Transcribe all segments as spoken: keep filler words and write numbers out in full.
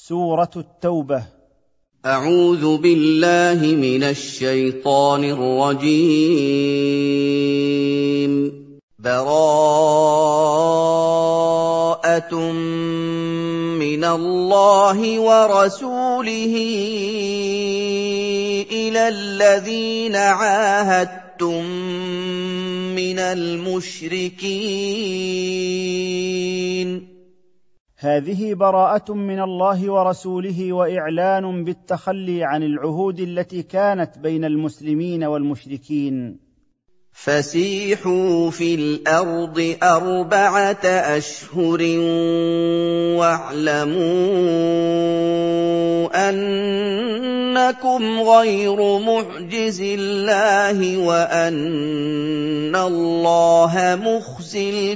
سورة التوبة. أعوذ بالله من الشيطان الرجيم. براءة من الله ورسوله إلى الذين عاهدتم من المشركين. هذه براءة من الله ورسوله وإعلان بالتخلي عن العهود التي كانت بين المسلمين والمشركين. فسيحوا في الأرض أربعة أشهر واعلموا أنكم غير معجز الله وأن الله مخزي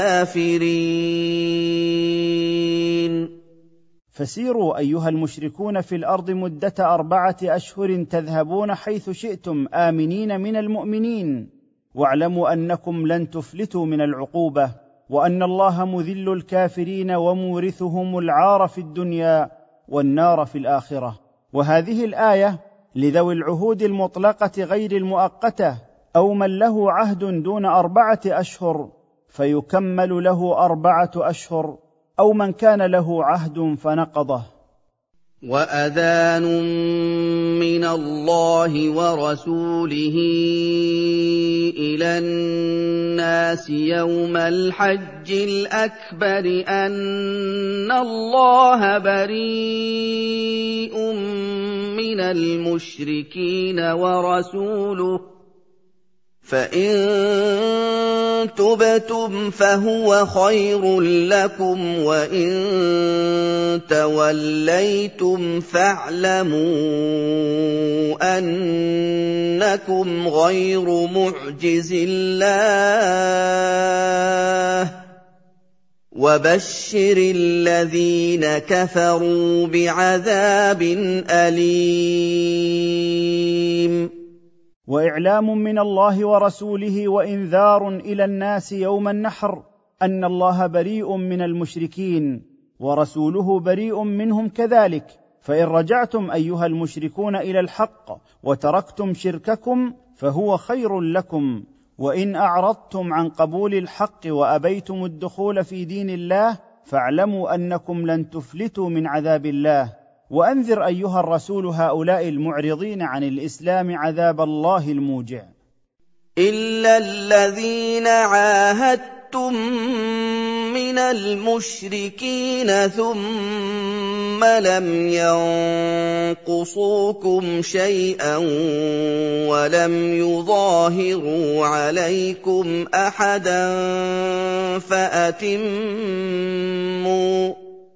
الكافرين. فسيروا أيها المشركون في الأرض مدة أربعة أشهر تذهبون حيث شئتم آمنين من المؤمنين، واعلموا أنكم لن تفلتوا من العقوبة، وأن الله مذل الكافرين ومورثهم العار في الدنيا والنار في الآخرة. وهذه الآية لذوي العهود المطلقة غير المؤقتة، أو من له عهد دون أربعة أشهر فيكمل له أربعة أشهر، أو من كان له عهد فنقضه. وأذان من الله ورسوله إلى الناس يوم الحج الأكبر أن الله بريء من المشركين ورسوله، فإن تُبْتُمْ فهو خير لكم، وإن توليتم فاعلموا أنكم غير معجز الله، وبشر الذين كفروا بعذاب أليم. وإعلام من الله ورسوله وإنذار إلى الناس يوم النحر أن الله بريء من المشركين ورسوله بريء منهم كذلك. فإن رجعتم أيها المشركون إلى الحق وتركتم شرككم فهو خير لكم، وإن أعرضتم عن قبول الحق وأبيتم الدخول في دين الله فاعلموا أنكم لن تفلتوا من عذاب الله. وأنذر أيها الرسول هؤلاء المعرضين عن الإسلام عذاب الله الموجع. إلا الذين عاهدتم من المشركين ثم لم ينقصوكم شيئا ولم يظاهروا عليكم أحدا فأتموا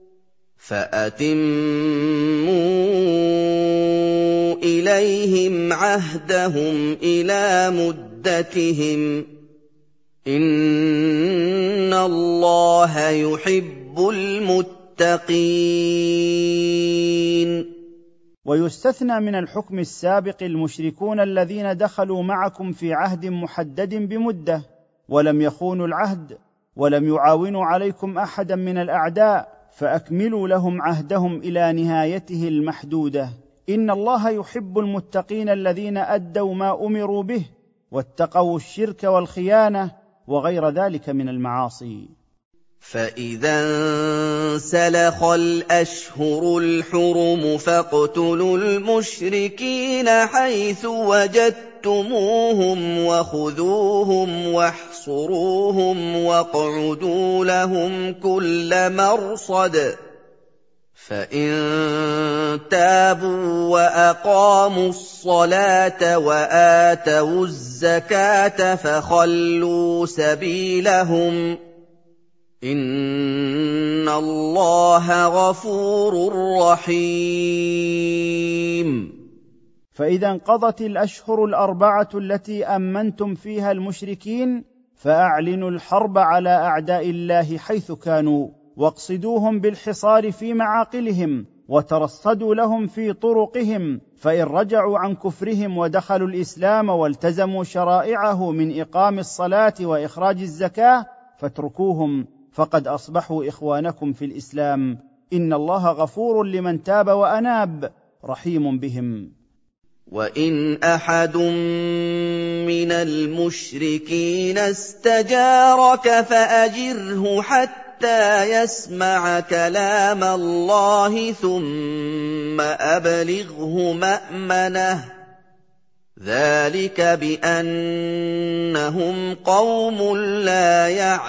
فأتموا إليهم عهدهم إلى مدتهم، إن الله يحب المتقين. ويستثنى من الحكم السابق المشركون الذين دخلوا معكم في عهد محدد بمدة ولم يخونوا العهد ولم يعاونوا عليكم أحدا من الأعداء، فأكملوا لهم عهدهم إلى نهايته المحدودة. إن الله يحب المتقين الذين أدوا ما أمروا به واتقوا الشرك والخيانة وغير ذلك من المعاصي. فإذا انسلخ الأشهر الحرم فاقتلوا المشركين حيث وجدتموهم وخذوهم واحصروهم واقعدوا لهم كل مرصد، فإن تابوا وأقاموا الصلاة وآتوا الزكاة فخلوا سبيلهم، إن الله غفور رحيم. فإذا انقضت الأشهر الأربعة التي أمنتم فيها المشركين فأعلنوا الحرب على أعداء الله حيث كانوا، واقصدوهم بالحصار في معاقلهم وترصدوا لهم في طرقهم، فإن رجعوا عن كفرهم ودخلوا الإسلام والتزموا شرائعه من إقام الصلاة وإخراج الزكاة فاتركوهم، فقد أصبحوا إخوانكم في الإسلام، إن الله غفور لمن تاب وأناب رحيم بهم. وَإِنْ أَحَدٌ مِّنَ الْمُشْرِكِينَ اسْتَجَارَكَ فَأَجِرْهُ حَتَّىٰ يَسْمَعَ كَلَامَ اللَّهِ ثُمَّ أَبْلِغْهُ مَأْمَنَهُ ۚ ذَٰلِكَ بِأَنَّهُمْ قَوْمٌ لَّا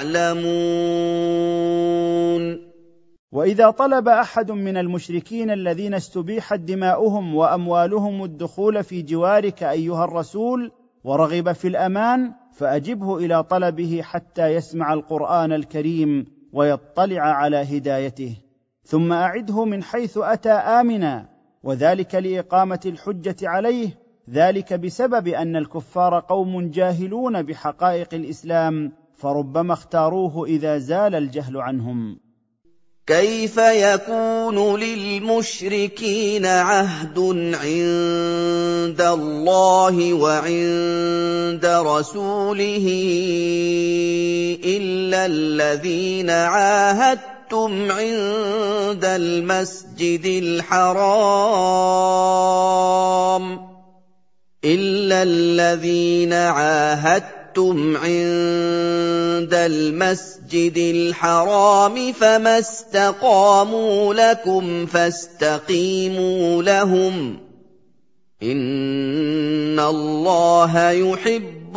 يَعْلَمُونَ. وإذا طلب أحد من المشركين الذين استبيحت دماؤهم وأموالهم الدخول في جوارك أيها الرسول ورغب في الأمان، فأجبه إلى طلبه حتى يسمع القرآن الكريم ويطلع على هدايته، ثم أعده من حيث أتى آمنا، وذلك لإقامة الحجة عليه، ذلك بسبب أن الكفار قوم جاهلون بحقائق الإسلام، فربما اختاروه إذا زال الجهل عنهم. كيف يكون للمشركين عهد عند الله وعند رسوله إلا الذين عاهدتم عند المسجد الحرام إلا الذين عاهدتم عند المسجد الحرام فما استقاموا لكم فاستقيموا لهم إن الله يحب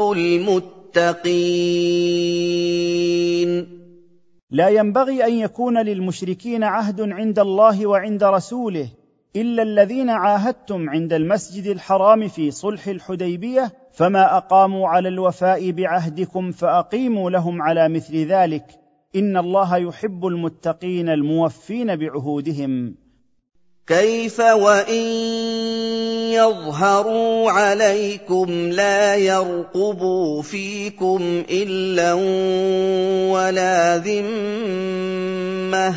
المتقين. لا ينبغي أن يكون للمشركين عهد عند الله وعند رسوله إلا الذين عاهدتم عند المسجد الحرام في صلح الحديبية، فما أقاموا على الوفاء بعهدكم فأقيموا لهم على مثل ذلك، إن الله يحب المتقين الموفين بعهودهم. كيف وإن يظهروا عليكم لا يرقبوا فيكم إلا ولا ذمة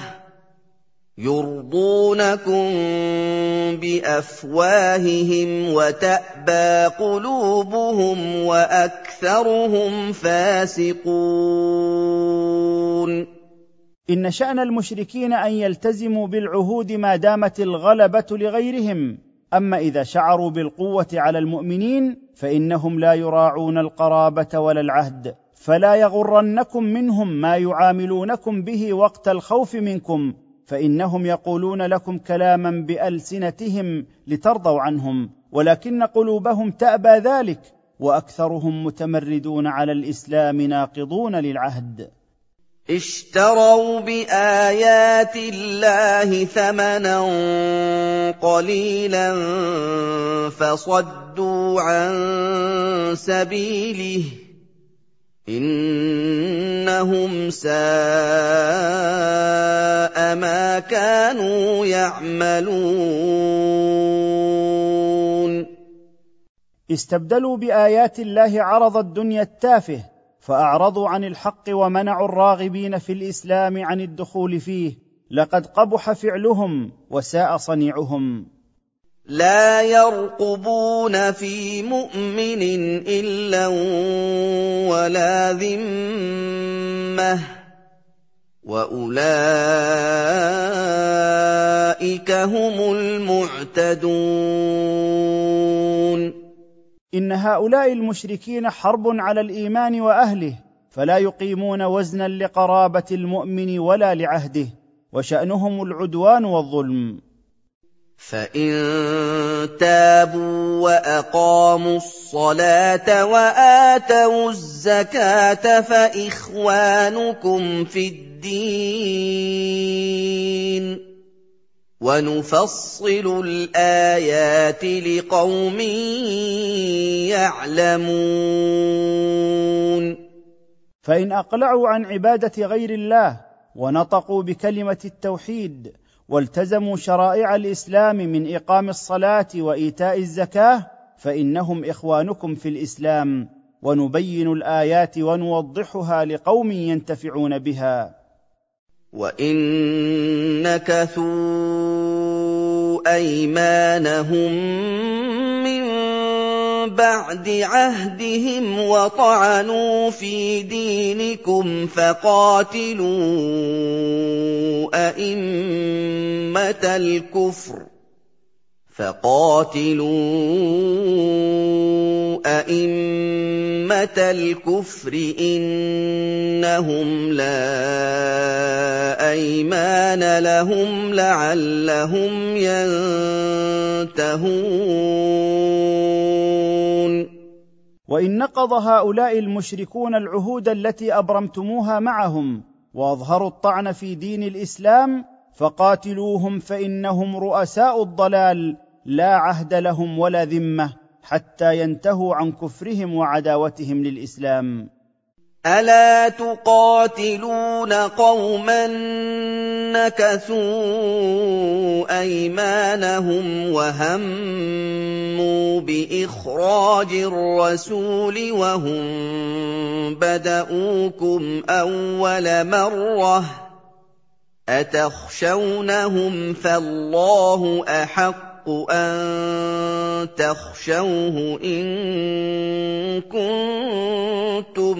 يرضونكم بأفواههم وتأبى قلوبهم وأكثرهم فاسقون. إن شأن المشركين أن يلتزموا بالعهود ما دامت الغلبة لغيرهم، أما إذا شعروا بالقوة على المؤمنين فإنهم لا يراعون القرابة ولا العهد، فلا يغرنكم منهم ما يعاملونكم به وقت الخوف منكم، فإنهم يقولون لكم كلاما بألسنتهم لترضوا عنهم، ولكن قلوبهم تأبى ذلك، وأكثرهم متمردون على الإسلام ناقضون للعهد. اشتروا بآيات الله ثمنا قليلا فصدوا عن سبيله إنهم ساء ما كانوا يعملون. استبدلوا بآيات الله عرض الدنيا التافه، فأعرضوا عن الحق ومنعوا الراغبين في الإسلام عن الدخول فيه، لقد قبح فعلهم وساء صنيعهم. لا يرقبون في مؤمن إلا ولا ذمة وأولئك هم المعتدون. إن هؤلاء المشركين حرب على الإيمان وأهله، فلا يقيمون وزنا لقرابة المؤمن ولا لعهده، وشأنهم العدوان والظلم. فإن تابوا وأقاموا الصلاة وآتوا الزكاة فإخوانكم في الدين ونفصل الآيات لقوم يعلمون. فإن أقلعوا عن عبادة غير الله ونطقوا بكلمة التوحيد والتزموا شرائع الإسلام من إقام الصلاة وإيتاء الزكاة فإنهم إخوانكم في الإسلام، ونبين الآيات ونوضحها لقوم ينتفعون بها. وإن نكثوا أيمانهم من بَعْدِ عَهْدِهِمْ وَطَعَنُوا فِي دِينِكُمْ فَقَاتِلُوا أَئِمَّةَ الْكُفْرِ فَقَاتِلُوا أَئِمَّةَ الْكُفْرِ إِنَّهُمْ لَا أَيْمَانَ لَهُمْ لَعَلَّهُمْ يَنتَهُونَ وإن نقض هؤلاء المشركون العهود التي أبرمتموها معهم وأظهروا الطعن في دين الإسلام فقاتلوهم فإنهم رؤساء الضلال لا عهد لهم ولا ذمة حتى ينتهوا عن كفرهم وعداوتهم للإسلام. ألا تقاتلون قوما نكثوا أيمانهم وهموا بإخراج الرسول وهم بدؤوكم أول مرة أتخشونهم فالله أحق أن تخشوه إن كنتم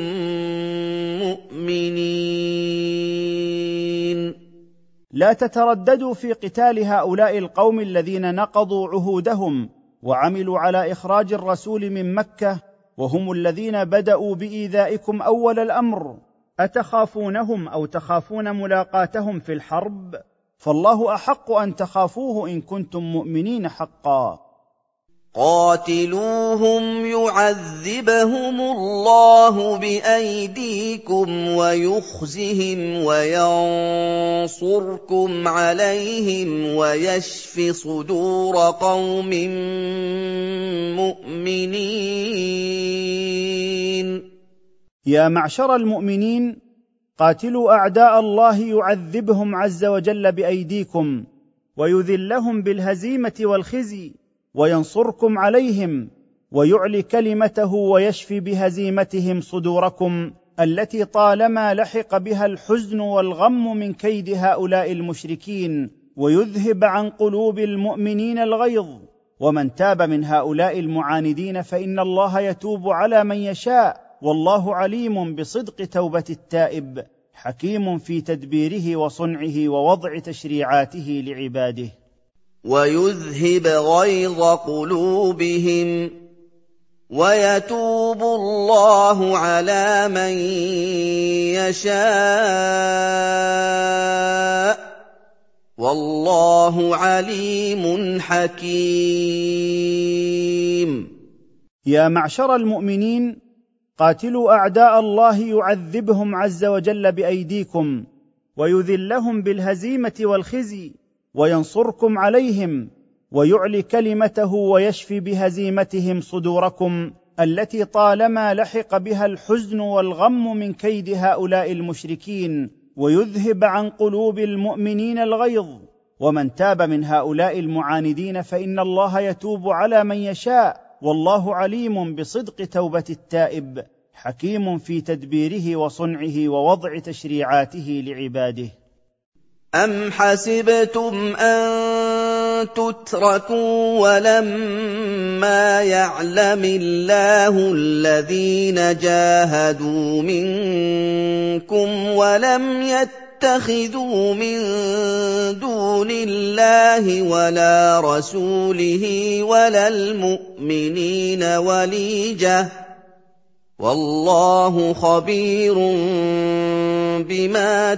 مؤمنين. لا تترددوا في قتال هؤلاء القوم الذين نقضوا عهودهم وعملوا على إخراج الرسول من مكة وهم الذين بدأوا بإيذائكم أول الأمر. أتخافونهم أو تخافون ملاقاتهم في الحرب؟ فالله أحق أن تخافوه إن كنتم مؤمنين حقا. قاتلوهم يعذبهم الله بأيديكم ويخزهم وينصركم عليهم ويشف صدور قوم مؤمنين. يا معشر المؤمنين، قاتلوا أعداء الله يعذبهم عز وجل بأيديكم ويذلهم بالهزيمة والخزي وينصركم عليهم ويعلي كلمته ويشفي بهزيمتهم صدوركم التي طالما لحق بها الحزن والغم من كيد هؤلاء المشركين ويذهب عن قلوب المؤمنين الغيظ. ومن تاب من هؤلاء المعاندين فإن الله يتوب على من يشاء والله عليم بصدق توبة التائب حكيم في تدبيره وصنعه ووضع تشريعاته لعباده. ويذهب غيظ قلوبهم ويتوب الله على من يشاء والله عليم حكيم. يا معشر المؤمنين، قاتلوا أعداء الله يعذبهم عز وجل بأيديكم ويذلهم بالهزيمة والخزي وينصركم عليهم ويعلي كلمته ويشفي بهزيمتهم صدوركم التي طالما لحق بها الحزن والغم من كيد هؤلاء المشركين ويذهب عن قلوب المؤمنين الغيظ. ومن تاب من هؤلاء المعاندين فإن الله يتوب على من يشاء والله عليم بصدق توبة التائب حكيم في تدبيره وصنعه ووضع تشريعاته لعباده. أم حسبتم أن تتركوا ولما يعلم الله الذين جاهدوا منكم ولم يتخذوا من دون الله ولا رسوله ولا المؤمنين وليجة والله خبير بما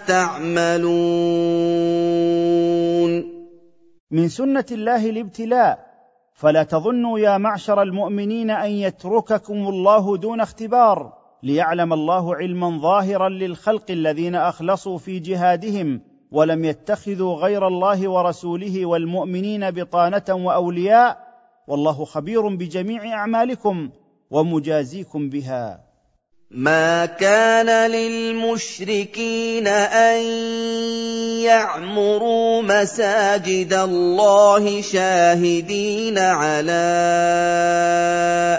تعملون. من سنة الله الابتلاء، فلا تظنوا يا معشر المؤمنين أن يترككم الله دون اختبار، ليعلم الله علما ظاهرا للخلق الذين أخلصوا في جهادهم ولم يتخذوا غير الله ورسوله والمؤمنين بطانة وأولياء، والله خبير بجميع أعمالكم ومجازيكم بها. ما كان للمشركين أن يعمروا مساجد الله شاهدين على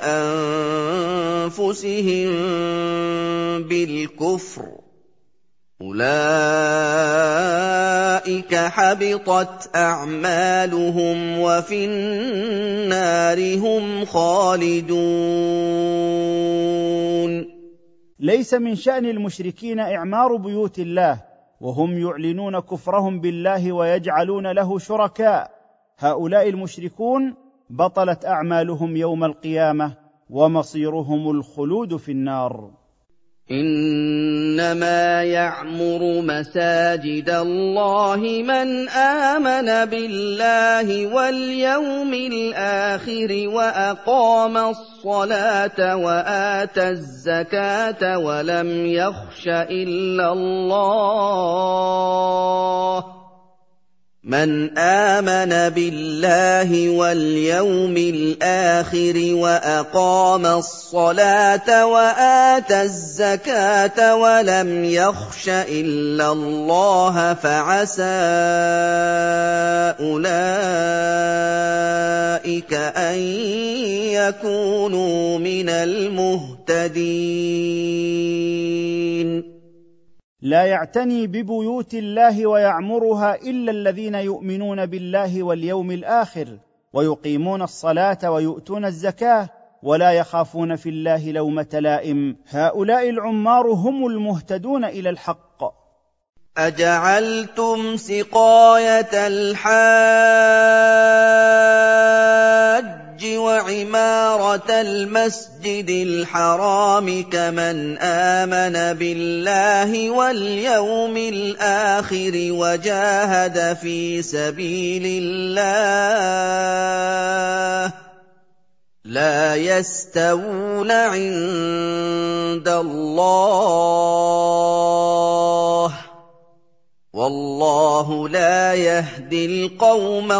أنفسهم بالكفر أُولَٰئِكَ حَبِطَتْ أَعْمَالُهُمْ وَفِي النَّارِ هُمْ خَالِدُونَ ليس من شأن المشركين إعمار بيوت الله وهم يعلنون كفرهم بالله ويجعلون له شركاء. هؤلاء المشركون بطلت أعمالهم يوم القيامة ومصيرهم الخلود في النار. إِنَّمَا يَعْمُرُ مَسَاجِدَ اللَّهِ مَنْ آمَنَ بِاللَّهِ وَالْيَوْمِ الْآخِرِ وَأَقَامَ الصَّلَاةَ وَآتَى الزَّكَاةَ وَلَمْ يَخْشَ إِلَّا اللَّهَ مَنْ آمَنَ بِاللَّهِ وَالْيَوْمِ الْآخِرِ وَأَقَامَ الصَّلَاةَ وَآتَى الزَّكَاةَ وَلَمْ يَخْشَ إِلَّا اللَّهَ فَعَسَىٰ أُولَٰئِكَ أَن يَكُونُوا مِنَ الْمُهْتَدِينَ. لا يعتني ببيوت الله ويعمرها إلا الذين يؤمنون بالله واليوم الآخر ويقيمون الصلاة ويؤتون الزكاة ولا يخافون في الله لومة لائم. هؤلاء العمار هم المهتدون إلى الحق. أَجَعَلْتُمْ سِقَايَةَ الْحَاجِّ وَعِمَارَةَ الْمَسْجِدِ الْحَرَامِ كَمَنْ آمَنَ بِاللَّهِ وَالْيَوْمِ الْآخِرِ وَجَاهَدَ فِي سَبِيلِ اللَّهِ ۚ لَا يَسْتَوُونَ عِندَ اللَّهِ ۗ وَاللَّهُ لَا يَهْدِي الْقَوْمَ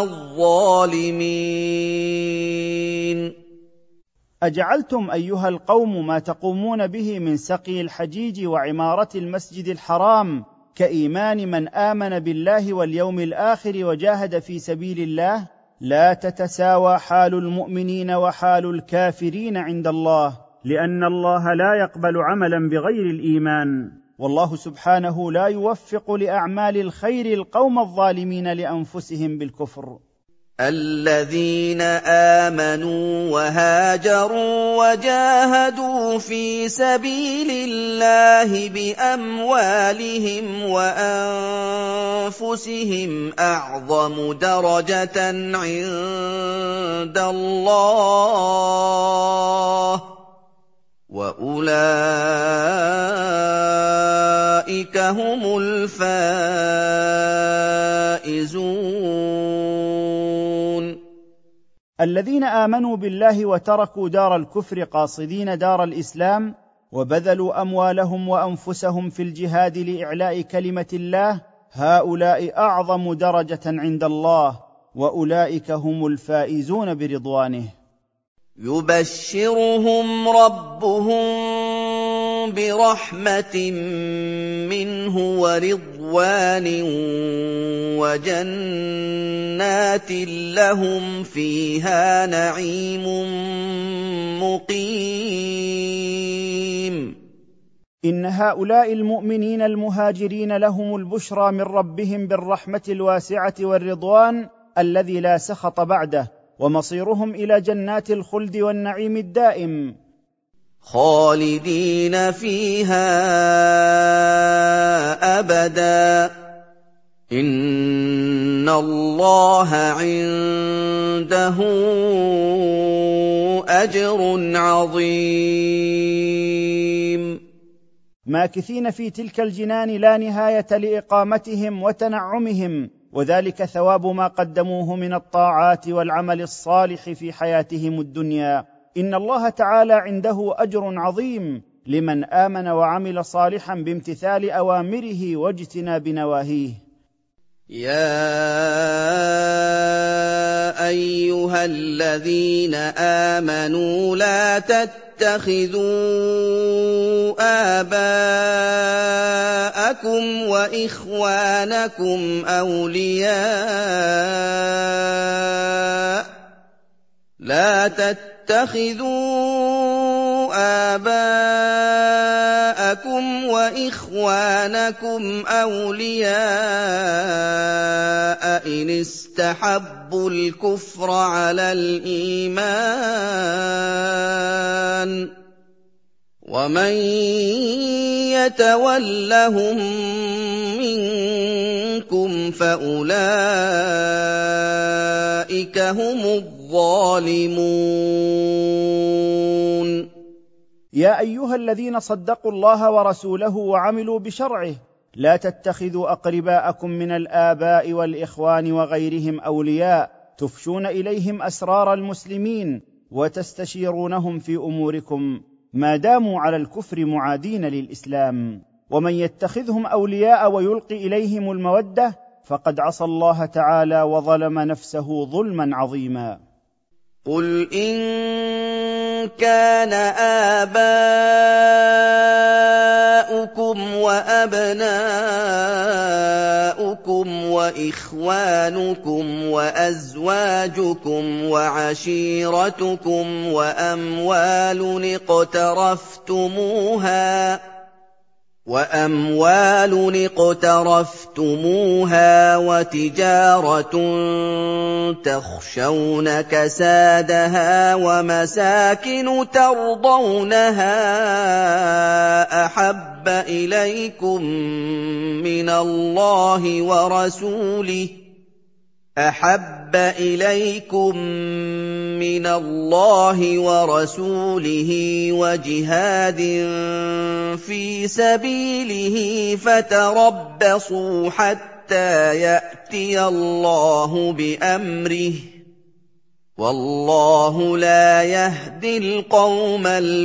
الظَّالِمِينَ. أجعلتم أيها القوم ما تقومون به من سقي الحجيج وعمارة المسجد الحرام كإيمان من آمن بالله واليوم الآخر وجاهد في سبيل الله؟ لا تتساوى حال المؤمنين وحال الكافرين عند الله، لأن الله لا يقبل عملا بغير الإيمان، والله سبحانه لا يوفق لأعمال الخير القوم الظالمين لأنفسهم بالكفر. الَّذِينَ آمَنُوا وَهَاجَرُوا وَجَاهَدُوا فِي سَبِيلِ اللَّهِ بِأَمْوَالِهِمْ وَأَنفُسِهِمْ أَعْظَمُ دَرَجَةً عِندَ اللَّهِ، وَأُولَٰئِكَ هُمُ الْفَائِزُونَ. الذين آمنوا بالله وتركوا دار الكفر قاصدين دار الإسلام وبذلوا أموالهم وأنفسهم في الجهاد لإعلاء كلمة الله، هؤلاء أعظم درجة عند الله، وأولئك هم الفائزون برضوانه. يُبَشِّرُهُمْ رَبُّهُم بِرَحْمَةٍ مِّنْهُ وَرِضْوَانٍ وَجَنَّاتٍ لَّهُمْ فِيهَا نَعِيمٌ مُّقِيمٌ. إن هؤلاء المؤمنين المهاجرين لهم البشرى من ربهم بالرحمة الواسعة والرضوان الذي لا سخط بعده، ومصيرهم إلى جنات الخلد والنعيم الدائم خالدين فيها أبدا. إن الله عنده أجر عظيم. ماكثين في تلك الجنان لا نهاية لإقامتهم وتنعمهم، وذلك ثواب ما قدموه من الطاعات والعمل الصالح في حياتهم الدنيا. إن الله تعالى عنده أجر عظيم لمن آمن وعمل صالحا بامتثال أوامره واجتناب نواهيه. يا أيها الذين آمنوا لا تتخذوا آباءكم وإخوانكم أولياء لا تتخذوا آباءكم آباءكم وإخوانكم أولياء إن استحبوا الكفر على الإيمان ۚ ومن يتولهم منكم فأولئك هم الظالمون. يا أيها الذين صدقوا الله ورسوله وعملوا بشرعه، لا تتخذوا أقرباءكم من الآباء والإخوان وغيرهم أولياء تفشون إليهم أسرار المسلمين وتستشيرونهم في أموركم ما داموا على الكفر معادين للإسلام، ومن يتخذهم أولياء ويلقي إليهم المودة فقد عصى الله تعالى وظلم نفسه ظلما عظيما. قل إن كان آباؤكم وأبناؤكم وإخوانكم وأزواجكم وعشيرتكم وأموال اقترفتموها وأموال اقترفتموها وتجارة تخشون كسادها ومساكن ترضونها أحب إليكم من الله ورسوله أحب إليكم من الله ورسوله وجهاد في سبيله فتربصوا حتى يأتي الله بأمره، والله لا يهدي القوم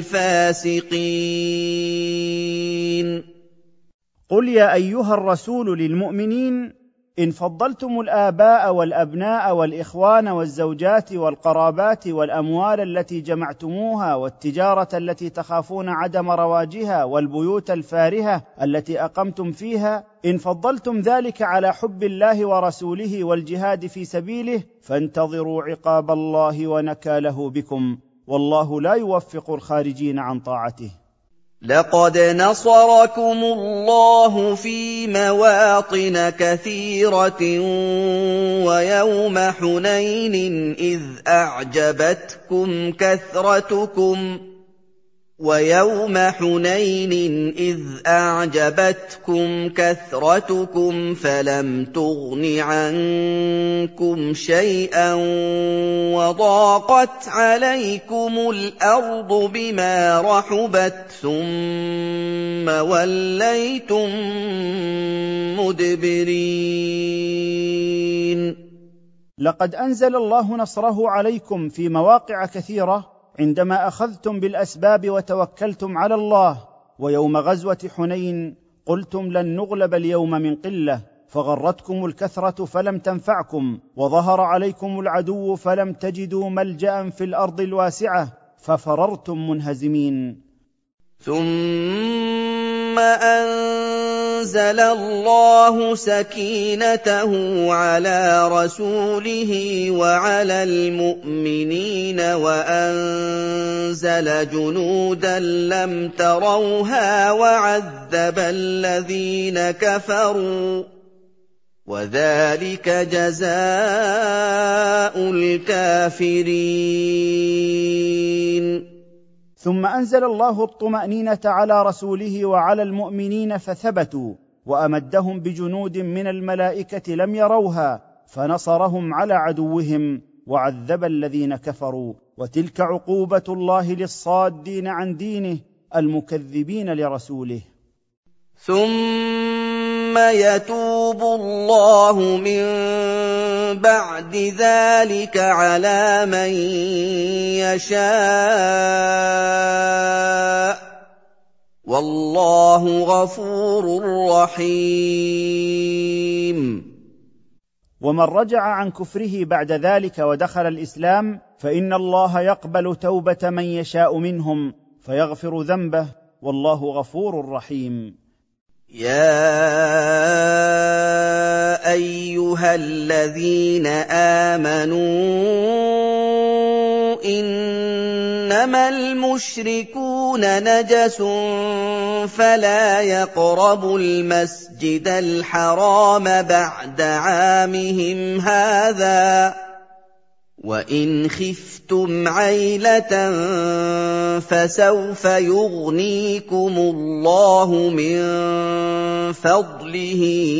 الفاسقين. قل يا أيها الرسول للمؤمنين: إن فضلتم الآباء والأبناء والإخوان والزوجات والقرابات والأموال التي جمعتموها والتجارة التي تخافون عدم رواجها والبيوت الفارهة التي أقمتم فيها، إن فضلتم ذلك على حب الله ورسوله والجهاد في سبيله فانتظروا عقاب الله ونكاله بكم، والله لا يوفق الخارجين عن طاعته. لقد نصركم الله في مواطن كثيرة ويوم حنين إذ أعجبتكم كثرتكم ويوم حنين إذ أعجبتكم كثرتكم فلم تغن عنكم شيئا وضاقت عليكم الأرض بما رحبت ثم وليتم مدبرين. لقد أنزل الله نصره عليكم في مواقع كثيرة عندما أخذتم بالأسباب وتوكلتم على الله، ويوم غزوة حنين قلتم لن نغلب اليوم من قلة، فغرتكم الكثرة فلم تنفعكم، وظهر عليكم العدو فلم تجدوا ملجأ في الأرض الواسعة ففررتم منهزمين. ثم أنزل الله سكينته على رسوله وعلى المؤمنين وأنزل جنودا لم تروها وعذب الذين كفروا، وذلك جزاء الكافرين. ثم أنزل الله الطمأنينة على رسوله وعلى المؤمنين فثبتوا، وأمدهم بجنود من الملائكة لم يروها فنصرهم على عدوهم وعذب الذين كفروا، وتلك عقوبة الله للصادين عن دينه المكذبين لرسوله. ثم يتوب الله من بعد ذلك على من يشاء، والله غفور رحيم. ومن رجع عن كفره بعد ذلك ودخل الإسلام فإن الله يقبل توبة من يشاء منهم فيغفر ذنبه، والله غفور رحيم. يا أيها الذين آمنوا إنما المشركون نجس فلا يقربوا المسجد الحرام بعد عامهم هذا وإن خفتم عيلة فسوف يغنيكم الله من فضله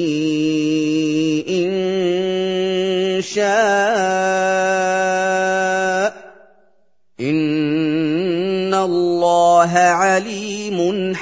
إن شاء إن الله عليم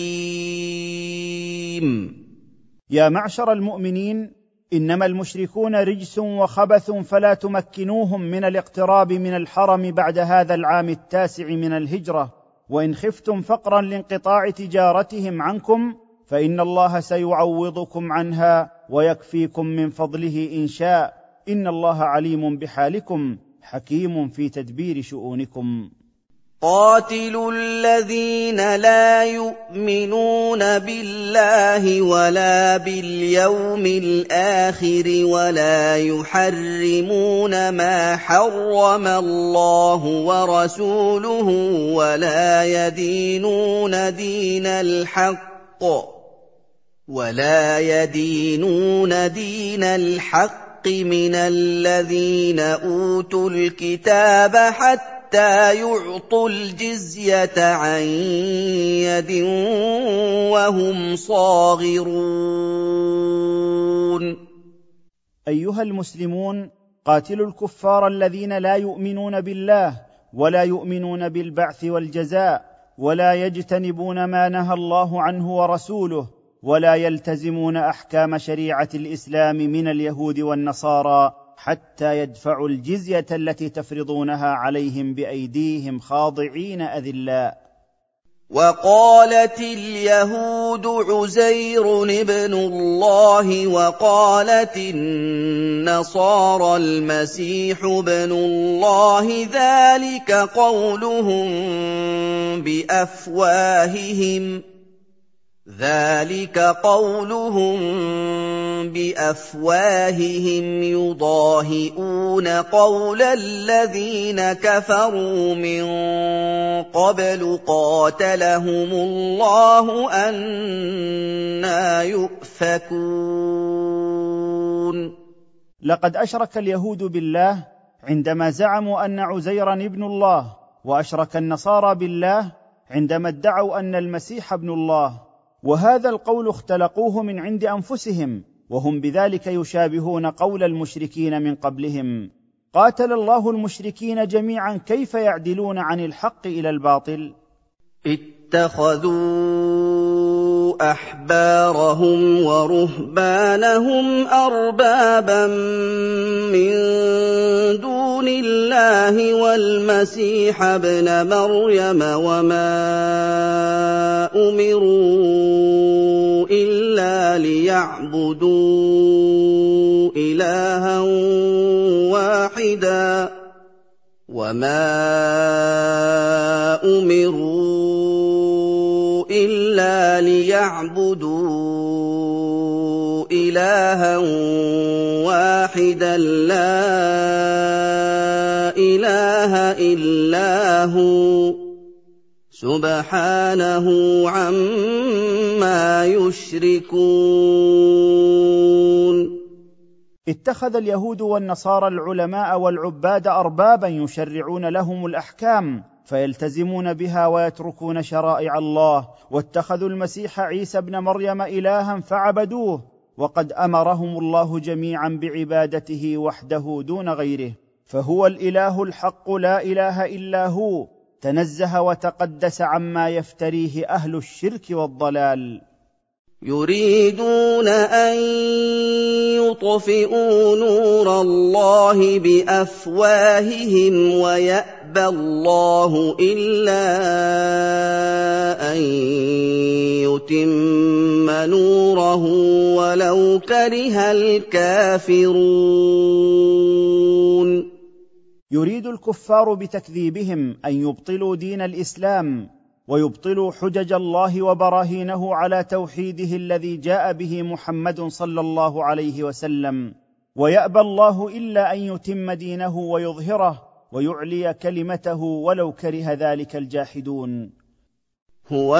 حكيم. يا معشر المؤمنين، إنما المشركون رجس وخبث فلا تمكنوهم من الاقتراب من الحرم بعد هذا العام التاسع من الهجرة، وإن خفتم فقرا لانقطاع تجارتهم عنكم فإن الله سيعوضكم عنها ويكفيكم من فضله إن شاء، إن الله عليم بحالكم حكيم في تدبير شؤونكم. قاتلوا الذين لا يؤمنون بالله ولا باليوم الآخر ولا يحرمون ما حرم الله ورسوله ولا يدينون دين الحق ولا يدينون دين الحق من الذين أوتوا الكتاب حتى حتى يعطوا الجزية عن يد وهم صاغرون. أيها المسلمون، قاتلوا الكفار الذين لا يؤمنون بالله ولا يؤمنون بالبعث والجزاء ولا يجتنبون ما نهى الله عنه ورسوله ولا يلتزمون أحكام شريعة الإسلام من اليهود والنصارى حتى يدفعوا الجزية التي تفرضونها عليهم بأيديهم خاضعين أذلاء. وقالت اليهود عزير ابن الله وقالت النصارى المسيح ابن الله ذلك قولهم بأفواههم ذلك قولهم بأفواههم يضاهئون قول الذين كفروا من قبل قاتلهم الله أنى يؤفكون. لقد أشرك اليهود بالله عندما زعموا أن عزيرا ابن الله، وأشرك النصارى بالله عندما ادعوا أن المسيح ابن الله، وهذا القول اختلقوه من عند أنفسهم، وهم بذلك يشابهون قول المشركين من قبلهم. قاتل الله المشركين جميعا كيف يعدلون عن الحق إلى الباطل. اتخذوا أحبارهم ورهبانهم أربابا من دون الله والمسيح ابن مريم وما أمروا إلا ليعبدوا إلها واحدا وما أمروا إلا ليعبدوا إلها واحدا لا إله إلا هو سبحانه عما يشركون. اتخذ اليهود والنصارى العلماء والعباد أربابا يشرعون لهم الأحكام فيلتزمون بها ويتركون شرائع الله، واتخذوا المسيح عيسى ابن مريم إلها فعبدوه، وقد أمرهم الله جميعا بعبادته وحده دون غيره، فهو الإله الحق لا إله إلا هو، تنزه وتقدس عما يفتريه أهل الشرك والضلال. يريدون أن يطفئوا نور الله بأفواههم ويأبى الله إلا أن يتم نوره ولو كره الكافرون. يريد الكفار بتكذيبهم أن يبطلوا دين الإسلام ويبطلوا حجج الله وبراهينه على توحيده الذي جاء به محمد صلى الله عليه وسلم، ويأبى الله إلا أن يتم دينه ويظهره ويعلي كلمته ولو كره ذلك الجاحدون. هُوَ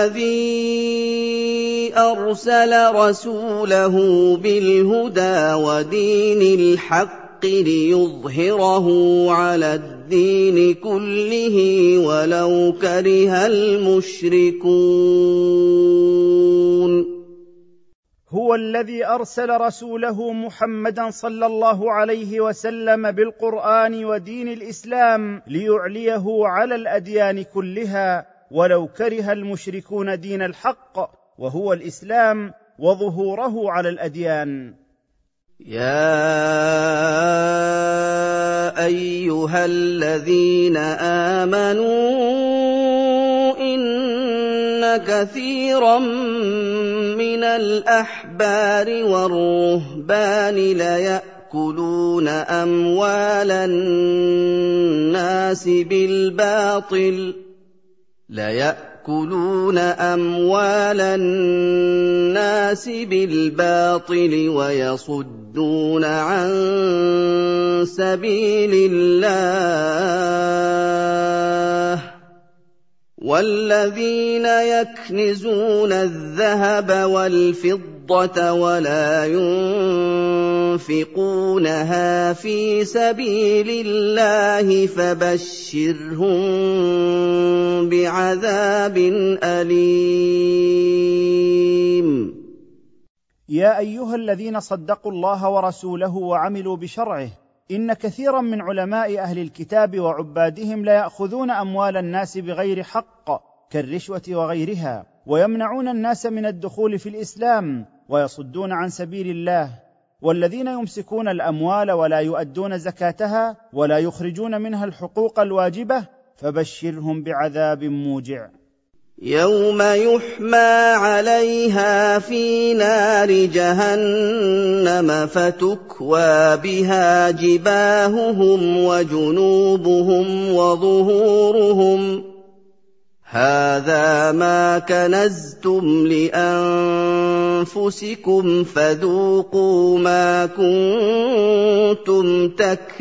الَّذِي أَرْسَلَ رَسُولَهُ بِالْهُدَىٰ وَدِينِ الْحَقِّ لِيُظْهِرَهُ عَلَى الدِّينِ كُلِّهِ وَلَوْ كَرِهَ الْمُشْرِكُونَ هو الذي أرسل رسوله محمدًا صلى الله عليه وسلم بالقرآن ودين الإسلام ليعليه على الأديان كلها ولو كره المشركون دين الحق وهو الإسلام وظهوره على الأديان. يا أيها الذين آمنوا إن كثيرا من الأحبار والرهبان ليأكلون أموال الناس بالباطل ليأكلون أموال الناس بالباطل ويصدون عن سبيل الله والذين يكنزون الذهب والفضة ولا ينفقونها في سبيل الله فبشرهم بعذاب أليم. يا أيها الذين صدقوا الله ورسوله وعملوا بشرعه، إن كثيرا من علماء أهل الكتاب وعبادهم ليأخذون أموال الناس بغير حق كالرشوة وغيرها، ويمنعون الناس من الدخول في الإسلام ويصدون عن سبيل الله، والذين يمسكون الأموال ولا يؤدون زكاتها ولا يخرجون منها الحقوق الواجبة فبشرهم بعذاب موجع. يوم يحمى عليها في نار جهنم فتكوى بها جباههم وجنوبهم وظهورهم هذا ما كنزتم لأنفسكم فذوقوا ما كنتم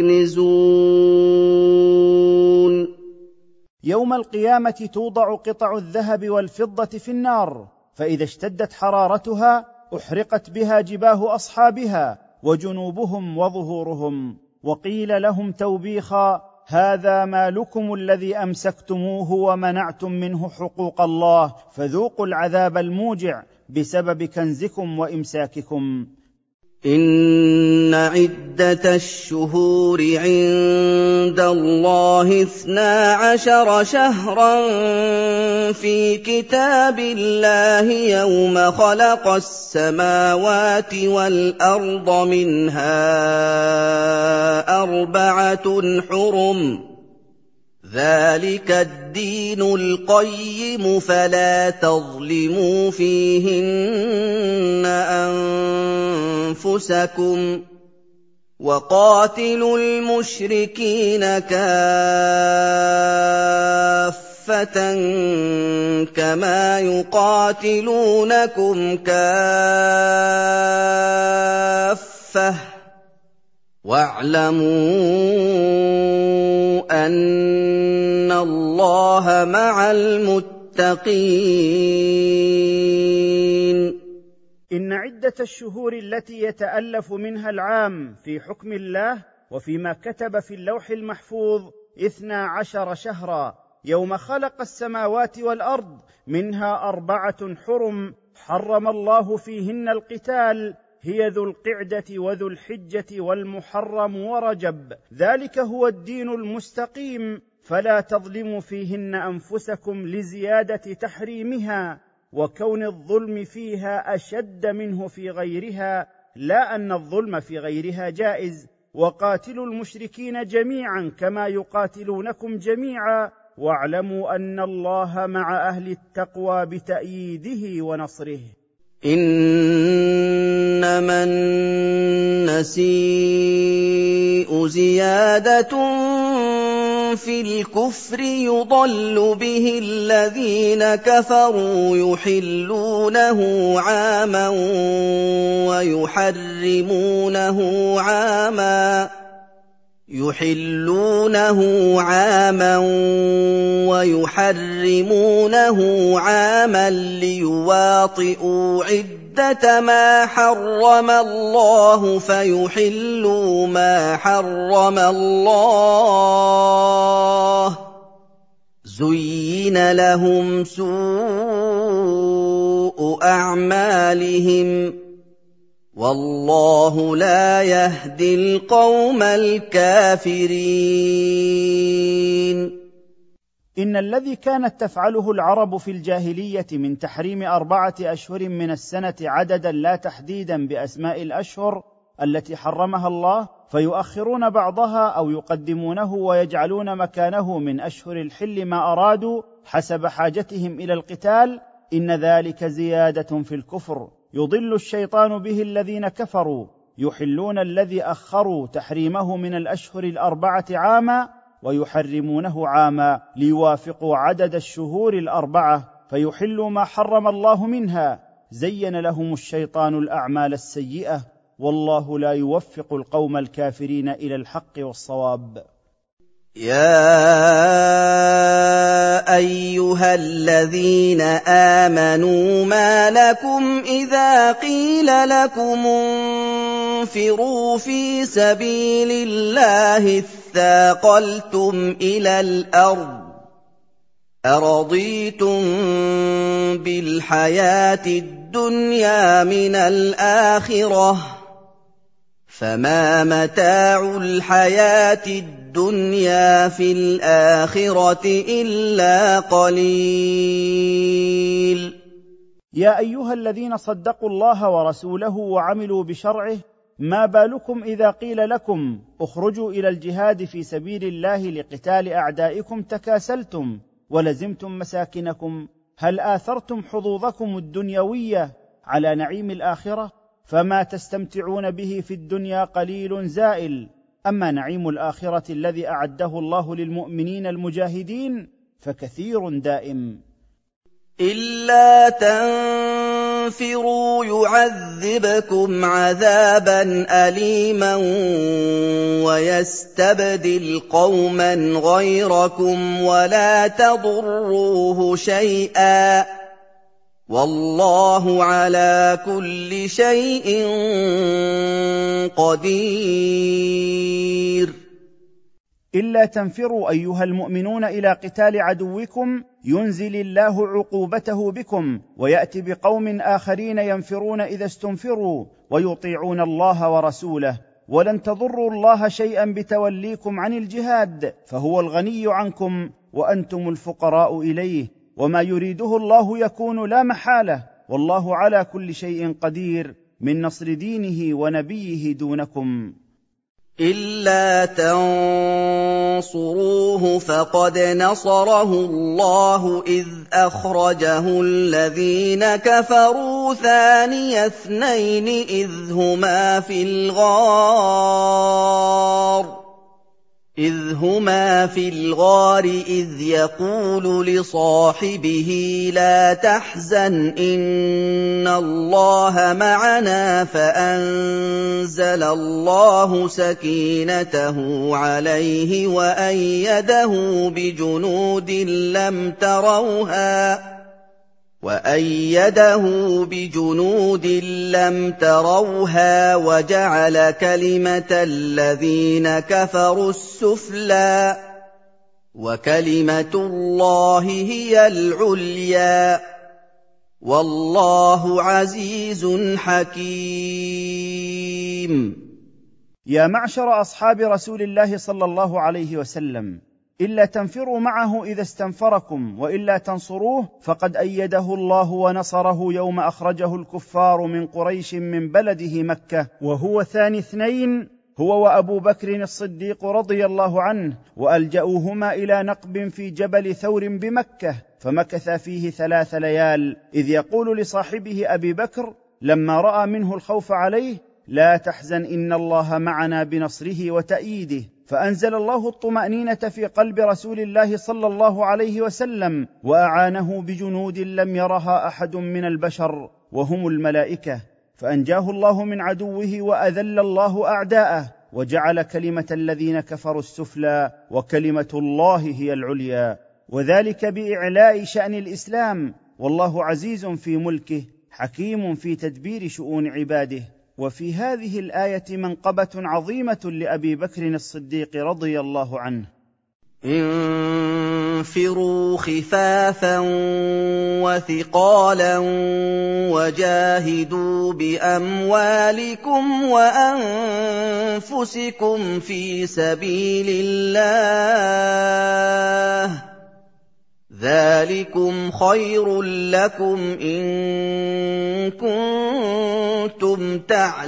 تكنزون. يوم القيامة توضع قطع الذهب والفضة في النار، فإذا اشتدت حرارتها أحرقت بها جباه أصحابها وجنوبهم وظهورهم، وقيل لهم توبيخا هذا مالكم الذي أمسكتموه ومنعتم منه حقوق الله فذوقوا العذاب الموجع بسبب كنزكم وإمساككم. إن عدة الشهور عند الله اثنا عشر شهرا في كتاب الله يوم خلق السماوات والأرض منها أربعة حرم ذلك الدين القيم فلا تظلموا فيهن أنفسكم وقاتلوا المشركين كافة كما يقاتلونكم كافة واعلموا أن الله مع المتقين. إن عدة الشهور التي يتألف منها العام في حكم الله وفيما كتب في اللوح المحفوظ اثنا عشر شهرا يوم خلق السماوات والأرض منها أربعة حرم حرم الله فيهن القتال هي ذو القعدة وذو الحجة والمحرم ورجب ذلك هو الدين المستقيم فلا تظلموا فيهن أنفسكم لزيادة تحريمها وكون الظلم فيها أشد منه في غيرها لا أن الظلم في غيرها جائز. وقاتلوا المشركين جميعا كما يقاتلونكم جميعا واعلموا أن الله مع أهل التقوى بتأييده ونصره. إنما النسيء زيادة في الكفر يضل به الذين كفروا يحلونه عاما ويحرمونه عاما يحلونه عاما ويحرمونه عاما ليواطئوا عدة ما حرم الله فيحلوا ما حرم الله زين لهم سوء أعمالهم والله لا يهدي القوم الكافرين. إن الذي كانت تفعله العرب في الجاهلية من تحريم أربعة أشهر من السنة عددا لا تحديدا بأسماء الأشهر التي حرمها الله، فيؤخرون بعضها أو يقدمونه ويجعلون مكانه من أشهر الحل ما أرادوا حسب حاجتهم إلى القتال، إن ذلك زيادة في الكفر يضل الشيطان به الذين كفروا، يحلون الذي أخروا تحريمه من الأشهر الأربعة عاما ويحرمونه عاما ليوافقوا عدد الشهور الأربعة فيحلوا ما حرم الله منها. زين لهم الشيطان الأعمال السيئة والله لا يوفق القوم الكافرين إلى الحق والصواب. يا أيها الذين آمنوا ما لكم إذا قيل لكم انفروا في سبيل الله اثاقلتم إلى الأرض أرضيتم بالحياة الدنيا من الآخرة فما متاع الحياة الدنيا في الآخرة إلا قليل. يا أيها الذين صدقوا الله ورسوله وعملوا بشرعه، ما بالكم إذا قيل لكم اخرجوا إلى الجهاد في سبيل الله لقتال أعدائكم تكاسلتم ولزمتم مساكنكم؟ هل آثرتم حظوظكم الدنيوية على نعيم الآخرة؟ فما تستمتعون به في الدنيا قليل زائل، أما نعيم الآخرة الذي أعده الله للمؤمنين المجاهدين فكثير دائم. إلا تنفروا يعذبكم عذابا أليما ويستبدل قوما غيركم ولا تضروه شيئا والله على كل شيء قدير. إلا تنفروا أيها المؤمنون إلى قتال عدوكم ينزل الله عقوبته بكم ويأتي بقوم آخرين ينفرون إذا استنفروا ويطيعون الله ورسوله، ولن تضروا الله شيئا بتوليكم عن الجهاد فهو الغني عنكم وأنتم الفقراء إليه، وما يريده الله يكون لا محالة والله على كل شيء قدير من نصر دينه ونبيه دونكم. إلا تنصروه فقد نصره الله إذ أخرجه الذين كفروا ثاني اثنين إذ هما في الغار إذ هما في الغار إذ يقول لصاحبه لا تحزن إن الله معنا فأنزل الله سكينته عليه وأيده بجنود لم تروها وأيده بجنود لم تروها وجعل كلمة الذين كفروا السفلى وكلمة الله هي العليا والله عزيز حكيم. يا معشر أصحاب رسول الله صلى الله عليه وسلم، إلا تنفروا معه إذا استنفركم وإلا تنصروه فقد أيده الله ونصره يوم أخرجه الكفار من قريش من بلده مكة وهو ثاني اثنين هو وأبو بكر الصديق رضي الله عنه، وألجأوهما إلى نقب في جبل ثور بمكة فمكث فيه ثلاث ليال، إذ يقول لصاحبه أبي بكر لما رأى منه الخوف عليه لا تحزن إن الله معنا بنصره وتأييده، فأنزل الله الطمأنينة في قلب رسول الله صلى الله عليه وسلم وأعانه بجنود لم يرها أحد من البشر وهم الملائكة، فأنجاه الله من عدوه وأذل الله أعداءه وجعل كلمة الذين كفروا السفلى وكلمة الله هي العليا، وذلك بإعلاء شأن الإسلام، والله عزيز في ملكه حكيم في تدبير شؤون عباده. وفي هذه الآية منقبة عظيمة لأبي بكر الصديق رضي الله عنه: انفروا خفافا وثقالا وجاهدوا بأموالكم وأنفسكم في سبيل الله، ذلكم خير لكم إن كنتم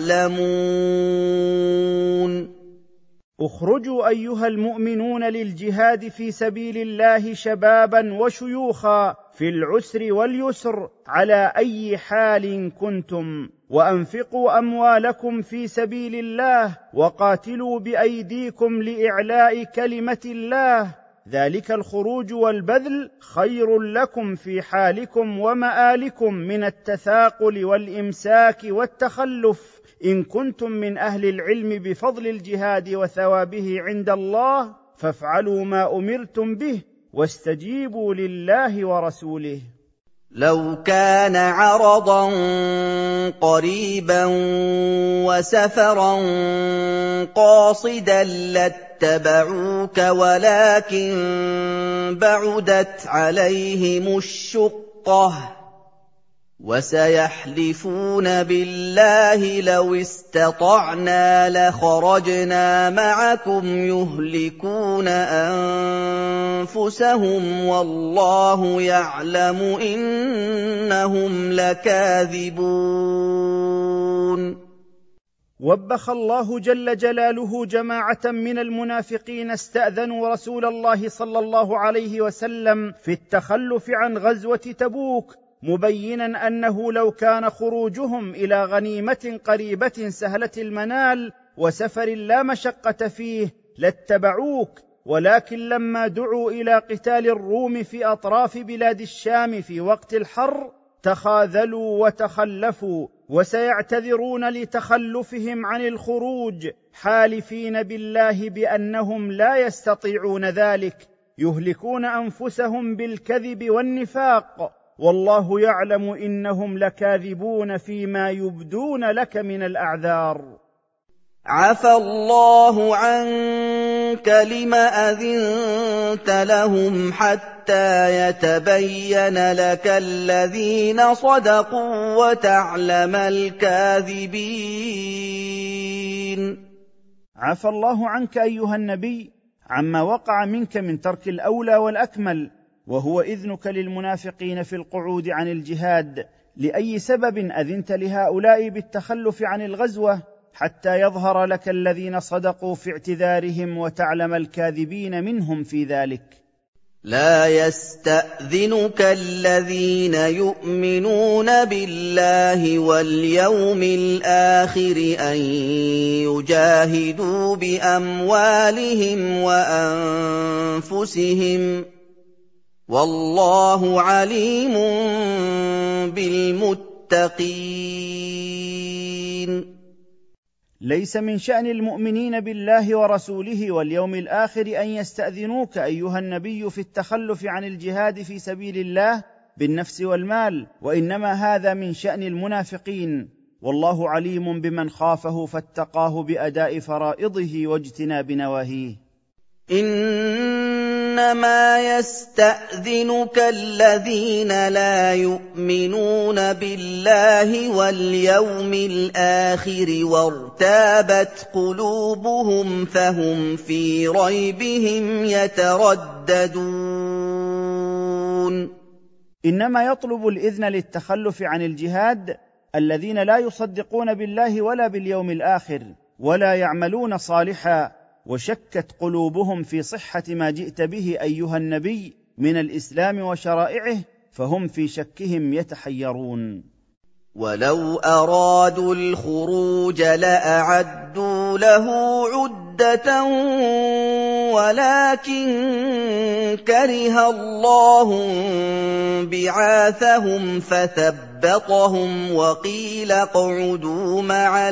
تعلمون. اخرجوا أيها المؤمنون للجهاد في سبيل الله شبابا وشيوخا في العسر واليسر على أي حال كنتم، وأنفقوا أموالكم في سبيل الله وقاتلوا بأيديكم لإعلاء كلمة الله، ذلك الخروج والبذل خير لكم في حالكم ومآلكم من التثاقل والإمساك والتخلف، إن كنتم من أهل العلم بفضل الجهاد وثوابه عند الله، فافعلوا ما أمرتم به واستجيبوا لله ورسوله. لو كان عرضا قريبا وسفرا قاصدا لاتبعوك ولكن بعدت عليهم الشقة، وسيحلفون بالله لو استطعنا لخرجنا معكم يهلكون أنفسهم والله يعلم إنهم لكاذبون. وبخ الله جل جلاله جماعة من المنافقين استأذنوا رسول الله صلى الله عليه وسلم في التخلف عن غزوة تبوك، مبينا أنه لو كان خروجهم إلى غنيمة قريبة سهلة المنال وسفر لا مشقة فيه لاتبعوك، ولكن لما دعوا إلى قتال الروم في أطراف بلاد الشام في وقت الحر تخاذلوا وتخلفوا، وسيعتذرون لتخلفهم عن الخروج حالفين بالله بأنهم لا يستطيعون ذلك، يهلكون أنفسهم بالكذب والنفاق، والله يعلم إنهم لكاذبون فيما يبدون لك من الأعذار. عفى الله عنك لم أذنت لهم حتى يتبين لك الذين صدقوا وتعلم الكاذبين. عفى الله عنك أيها النبي عما وقع منك من ترك الأولى والأكمل، وهو إذنك للمنافقين في القعود عن الجهاد، لأي سبب أذنت لهؤلاء بالتخلف عن الغزوة حتى يظهر لك الذين صدقوا في اعتذارهم وتعلم الكاذبين منهم في ذلك. لا يستأذنك الذين يؤمنون بالله واليوم الآخر أن يجاهدوا بأموالهم وأنفسهم، والله عليم بالمتقين. ليس من شأن المؤمنين بالله ورسوله واليوم الآخر أن يستأذنوك أيها النبي في التخلف عن الجهاد في سبيل الله بالنفس والمال، وإنما هذا من شأن المنافقين، والله عليم بمن خافه فاتقاه بأداء فرائضه واجتناب نواهيه. إنما يستأذنك الذين لا يؤمنون بالله واليوم الآخر وارتابت قلوبهم فهم في ريبهم يترددون. إنما يطلب الإذن للتخلف عن الجهاد الذين لا يصدقون بالله ولا باليوم الآخر ولا يعملون صالحا، وشكت قلوبهم في صحة ما جئت به أيها النبي من الإسلام وشرائعه، فهم في شكهم يتحيرون. ولو أرادوا الخروج لأعدوا له عدة وَلَٰكِن كَرِهَ اللَّهُ انبِعَاثَهُمْ فَثَبَّطَهُمْ وَقِيلَ اقْعُدُوا مَعَ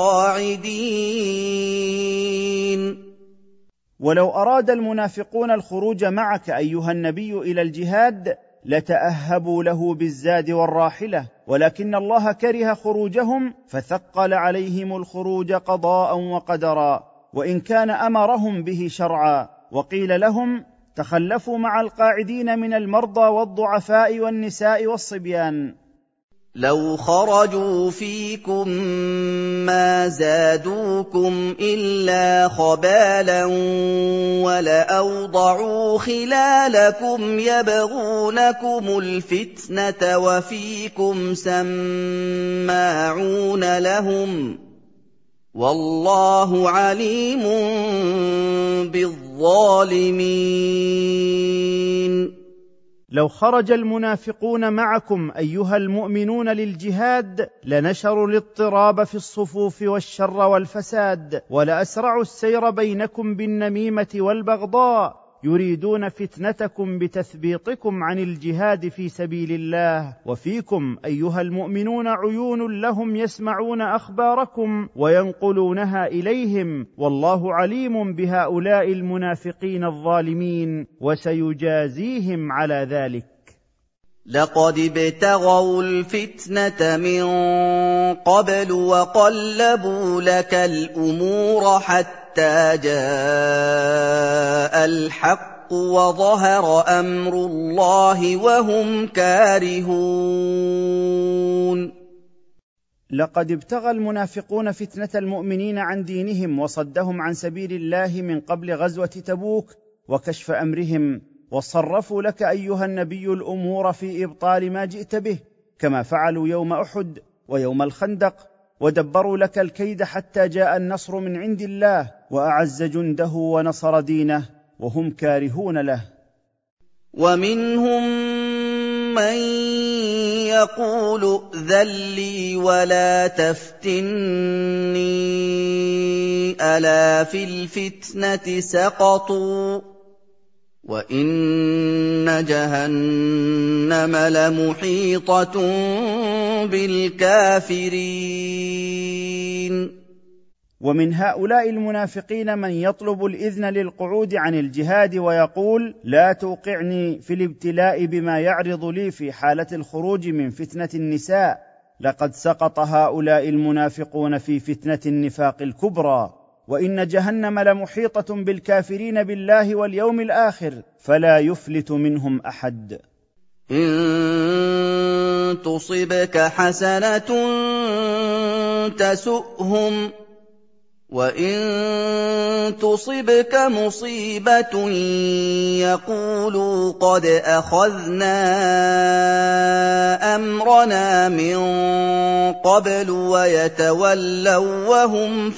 الْقَاعِدِينَ. ولو أراد المنافقون الخروج معك أيها النبي إلى الجهاد لتأهبوا له بالزاد والراحلة، ولكن الله كره خروجهم فثقل عليهم الخروج قضاء وقدرا، وإن كان أمرهم به شرعا. وقيل لهم تخلفوا مع القاعدين من المرضى والضعفاء والنساء والصبيان. لو خرجوا فيكم ما زادوكم إلا خبالا ولأوضعوا خلالكم يبغونكم الفتنة وفيكم سماعون لهم والله عليم بالظالمين. لو خرج المنافقون معكم أيها المؤمنون للجهاد لنشروا الاضطراب في الصفوف والشر والفساد، ولأسرعوا السير بينكم بالنميمة والبغضاء، يريدون فتنتكم بتثبيطكم عن الجهاد في سبيل الله. وفيكم أيها المؤمنون عيون لهم يسمعون أخباركم وينقلونها إليهم، والله عليم بهؤلاء المنافقين الظالمين وسيجازيهم على ذلك. لقد ابتغوا الفتنة من قبل وقلبوا لك الأمور حتى جاء الحق وظهر أمر الله وهم كارهون. لقد ابتغى المنافقون فتنة المؤمنين عن دينهم وصدهم عن سبيل الله من قبل غزوة تبوك وكشف أمرهم، وصرفوا لك أيها النبي الأمور في إبطال ما جئت به، كما فعلوا يوم أحد ويوم الخندق، ودبروا لك الكيد حتى جاء النصر من عند الله وأعز جنده ونصر دينه وهم كارهون له. ومنهم من يقول ائذن لي ولا تفتني ألا في الفتنة سقطوا وإن جهنم لمحيطة بالكافرين. ومن هؤلاء المنافقين من يطلب الإذن للقعود عن الجهاد ويقول لا توقعني في الابتلاء بما يعرض لي في حالة الخروج من فتنة النساء. لقد سقط هؤلاء المنافقون في فتنة النفاق الكبرى، وإن جهنم لمحيطة بالكافرين بالله واليوم الآخر فلا يفلت منهم أحد. إن تصبك حسنة تسؤهم وإن تصبك مصيبة يقولوا قد أخذنا أمرنا من قبل ويتولوا وهم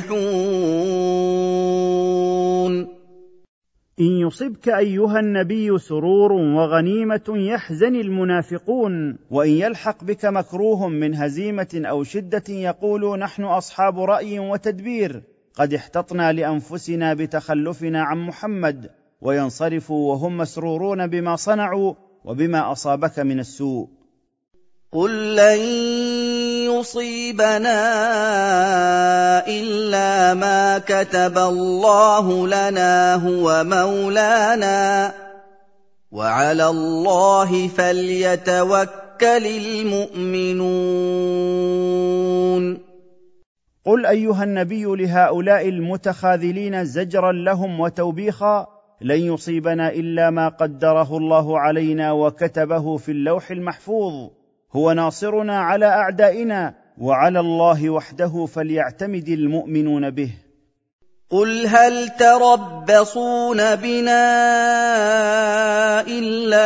فرحون. إن يصبك أيها النبي سرور وغنيمة يحزن المنافقون، وإن يلحق بك مكروه من هزيمة أو شدة يقولوا نحن أصحاب رأي وتدبير قد احتطنا لأنفسنا بتخلفنا عن محمد، وينصرفوا وهم مسرورون بما صنعوا وبما أصابك من السوء. قل لن يصيبنا إلا ما كتب الله لنا هو مولانا وعلى الله فليتوكل المؤمنون. قل أيها النبي لهؤلاء المتخاذلين زجرا لهم وتوبيخا لن يصيبنا إلا ما قدره الله علينا وكتبه في اللوح المحفوظ، هو ناصرنا على أعدائنا وعلى الله وحده فليعتمد المؤمنون به. قل هل تربصون بنا إلا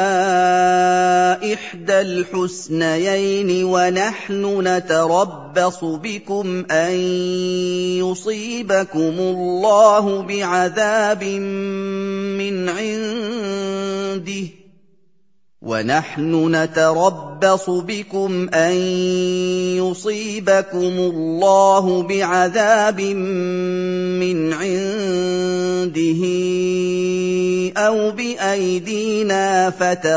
إحدى الحسنيين ونحن نتربص بكم أن يصيبكم الله بعذاب من عنده وَنَحْنُ نَتَرَبَّصُ بِكُمْ أَن يُصِيبَكُمُ اللَّهُ بِعَذَابٍ مِّنْ عِندِهِ أَوْ بِأَيْدِينَا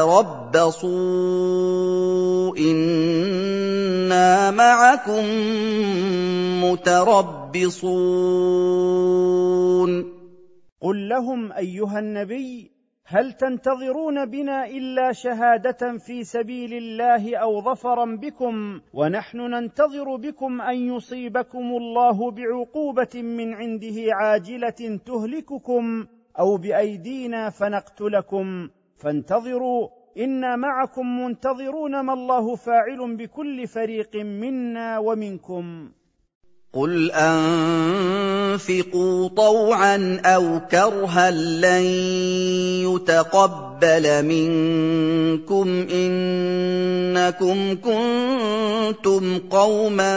فَتَرَبَّصُوا إِنَّا مَعَكُم مُّتَرَبِّصُونَ. قل لهم أيها النبي: هل تنتظرون بنا إلا شهادة في سبيل الله أو ظفرا بكم، ونحن ننتظر بكم أن يصيبكم الله بعقوبة من عنده عاجلة تهلككم أو بأيدينا فنقتلكم، فانتظروا إنا معكم منتظرون ما الله فاعل بكل فريق منا ومنكم. قُلْ أَنفِقُوا طَوْعًا أَوْ كَرْهًا لَّن يُتَقَبَّلَ مِنكُمْ إِنَّكُمْ كُنتُمْ قَوْمًا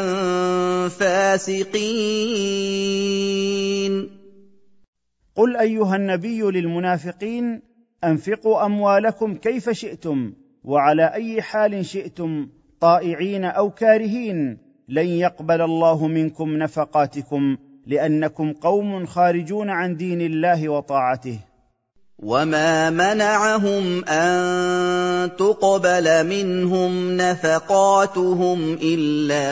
فَاسِقِينَ. قل أيها النبي للمنافقين: أنفقوا أموالكم كيف شئتم وعلى أي حال شئتم، طائعين أو كارهين، لن يقبل الله منكم نفقاتكم، لأنكم قوم خارجون عن دين الله وطاعته. وَمَا مَنَعَهُمْ أَن تُقْبَلَ مِنْهُمْ نَفَقَاتُهُمْ إِلَّا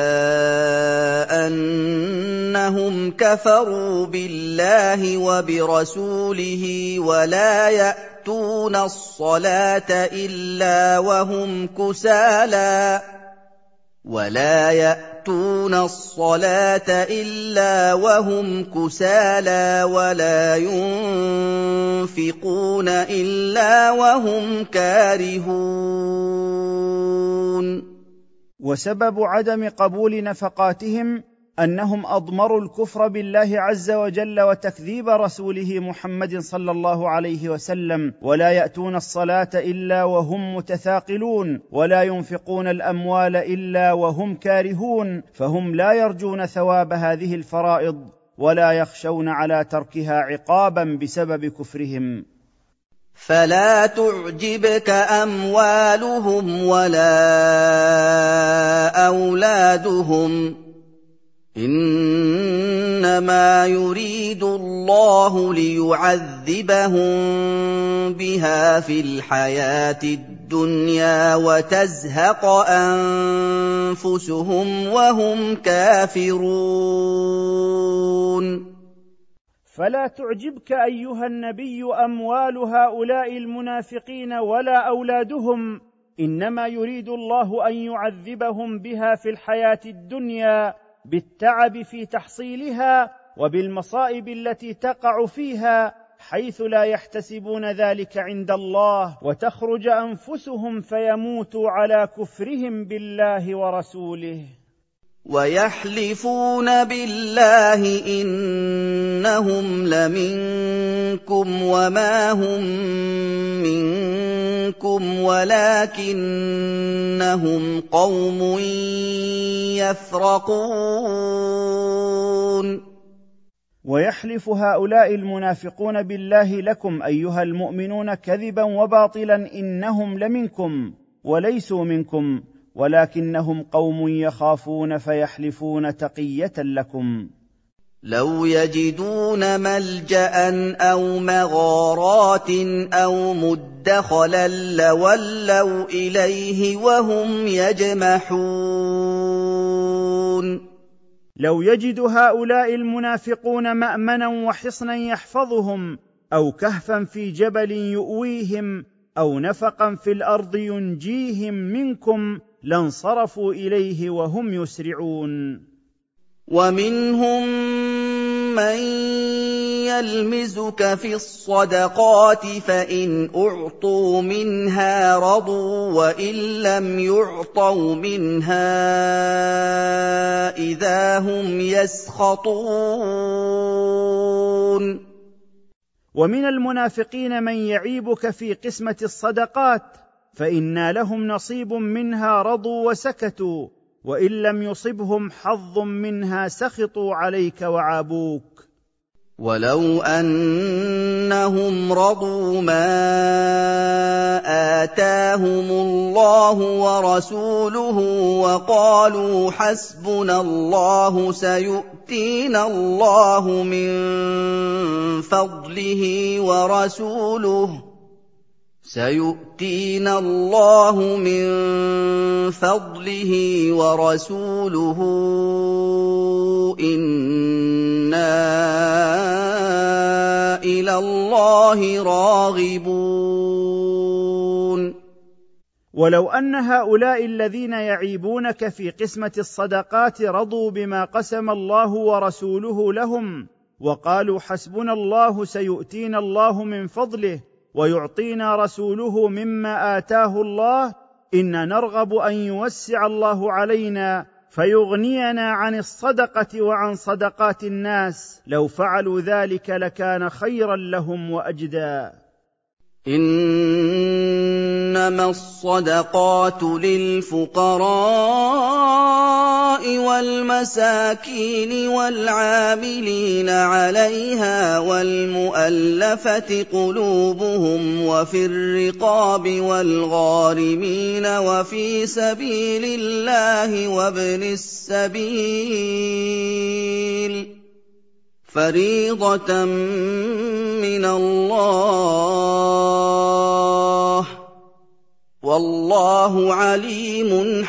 أَنَّهُمْ كَفَرُوا بِاللَّهِ وَبِرَسُولِهِ وَلَا يَأْتُونَ الصَّلَاةَ إِلَّا وَهُمْ كُسَالَىٰ وَلَا يَأْتُونَ الصَّلَاةَ إِلَّا وَهُمْ كُسَالَىٰ وَلَا يُنفِقُونَ إِلَّا وَهُمْ كَارِهُونَ. وسبب عدم قبول نفقاتهم أنهم أضمروا الكفر بالله عز وجل وتكذيب رسوله محمد صلى الله عليه وسلم، ولا يأتون الصلاة إلا وهم متثاقلون، ولا ينفقون الأموال إلا وهم كارهون، فهم لا يرجون ثواب هذه الفرائض ولا يخشون على تركها عقابا بسبب كفرهم. فَلَا تُعْجِبْكَ أَمْوَالُهُمْ وَلَا أَوْلَادُهُمْ، إِنَّمَا يُرِيدُ اللَّهُ لِيُعَذِّبَهُم بِهَا فِي الْحَيَاةِ الدُّنْيَا وَتَزْهَقَ أَنفُسُهُمْ وَهُمْ كَافِرُونَ. فلا تعجبك أيها النبي أموال هؤلاء المنافقين ولا أولادهم، إنما يريد الله أن يعذبهم بها في الحياة الدنيا بالتعب في تحصيلها وبالمصائب التي تقع فيها، حيث لا يحتسبون ذلك عند الله، وتخرج أنفسهم فيموتوا على كفرهم بالله ورسوله. وَيَحْلِفُونَ بِاللَّهِ إِنَّهُمْ لَمِنكُمْ وَمَا هُم مِّنكُمْ وَلَٰكِنَّهُمْ قَوْمٌ يَفْرَقُونَ. ويحلف هؤلاء المنافقون بالله لكم أيها المؤمنون كذبا وباطلا إنهم لمنكم وليسوا منكم، ولكنهم قوم يخافون فيحلفون تقية لكم. لو يجدون ملجأ أو مغارات أو مدخلا لولوا إليه وهم يجمحون. لو يجد هؤلاء المنافقون مأمنا وحصنا يحفظهم، أو كهفا في جبل يؤويهم، أو نفقا في الأرض ينجيهم منكم، لانصرفوا إليه وهم يسرعون. ومنهم من يلمزك في الصدقات فإن أعطوا منها رضوا وإن لم يعطوا منها إذا هم يسخطون. ومن المنافقين من يعيبك في قسمة الصدقات، فإن لهم نصيب منها رضوا وسكتوا، وإن لم يصبهم حظ منها سخطوا عليك وعابوك. وَلَوْ أَنَّهُمْ رَضُوا مَا آتَاهُمُ اللَّهُ وَرَسُولُهُ وَقَالُوا حَسْبُنَا اللَّهُ سَيُؤْتِينَا اللَّهُ مِن فَضْلِهِ وَرَسُولُهُ سيؤتينا الله من فضله ورسوله إنا إلى الله راغبون. ولو أن هؤلاء الذين يعيبونك في قسمة الصدقات رضوا بما قسم الله ورسوله لهم وقالوا حسبنا الله سيؤتينا الله من فضله ويعطينا رسوله مما آتاه الله، إن نرغب أن يوسع الله علينا فيغنينا عن الصدقة وعن صدقات الناس، لو فعلوا ذلك لكان خيرا لهم وأجدى. إنما الصدقات للفقراء والمساكين والعاملين عليها والمؤلفة قلوبهم وفي الرقاب والغارمين وفي سبيل الله وابن السبيل فريضة من الله والله عليم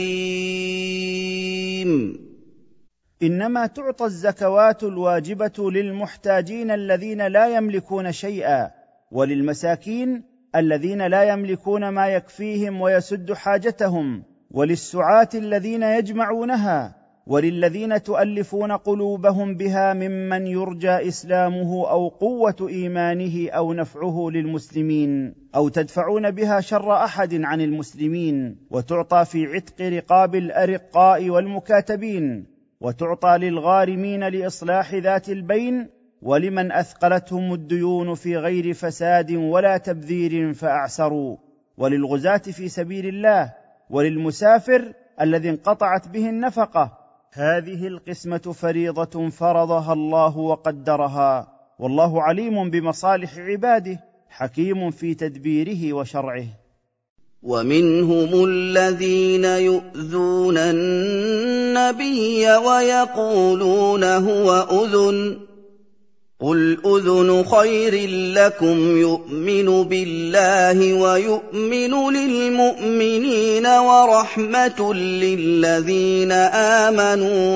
حكيم. إنما تعطى الزكوات الواجبة للمحتاجين الذين لا يملكون شيئا، وللمساكين الذين لا يملكون ما يكفيهم ويسد حاجتهم، وللسعاة الذين يجمعونها، وللذين تؤلفون قلوبهم بها ممن يرجى إسلامه أو قوة إيمانه أو نفعه للمسلمين، أو تدفعون بها شر أحد عن المسلمين، وتعطى في عتق رقاب الأرقاء والمكاتبين، وتعطى للغارمين لإصلاح ذات البين، ولمن أثقلتهم الديون في غير فساد ولا تبذير فأعسروا، وللغزاة في سبيل الله، وللمسافر الذي انقطعت به النفقة. هذه القسمة فريضة فرضها الله وقدرها، والله عليم بمصالح عباده حكيم في تدبيره وشرعه. ومنهم الذين يؤذون النبي ويقولون هو أذن قل أذن خير لكم يؤمن بالله ويؤمن للمؤمنين ورحمة للذين آمنوا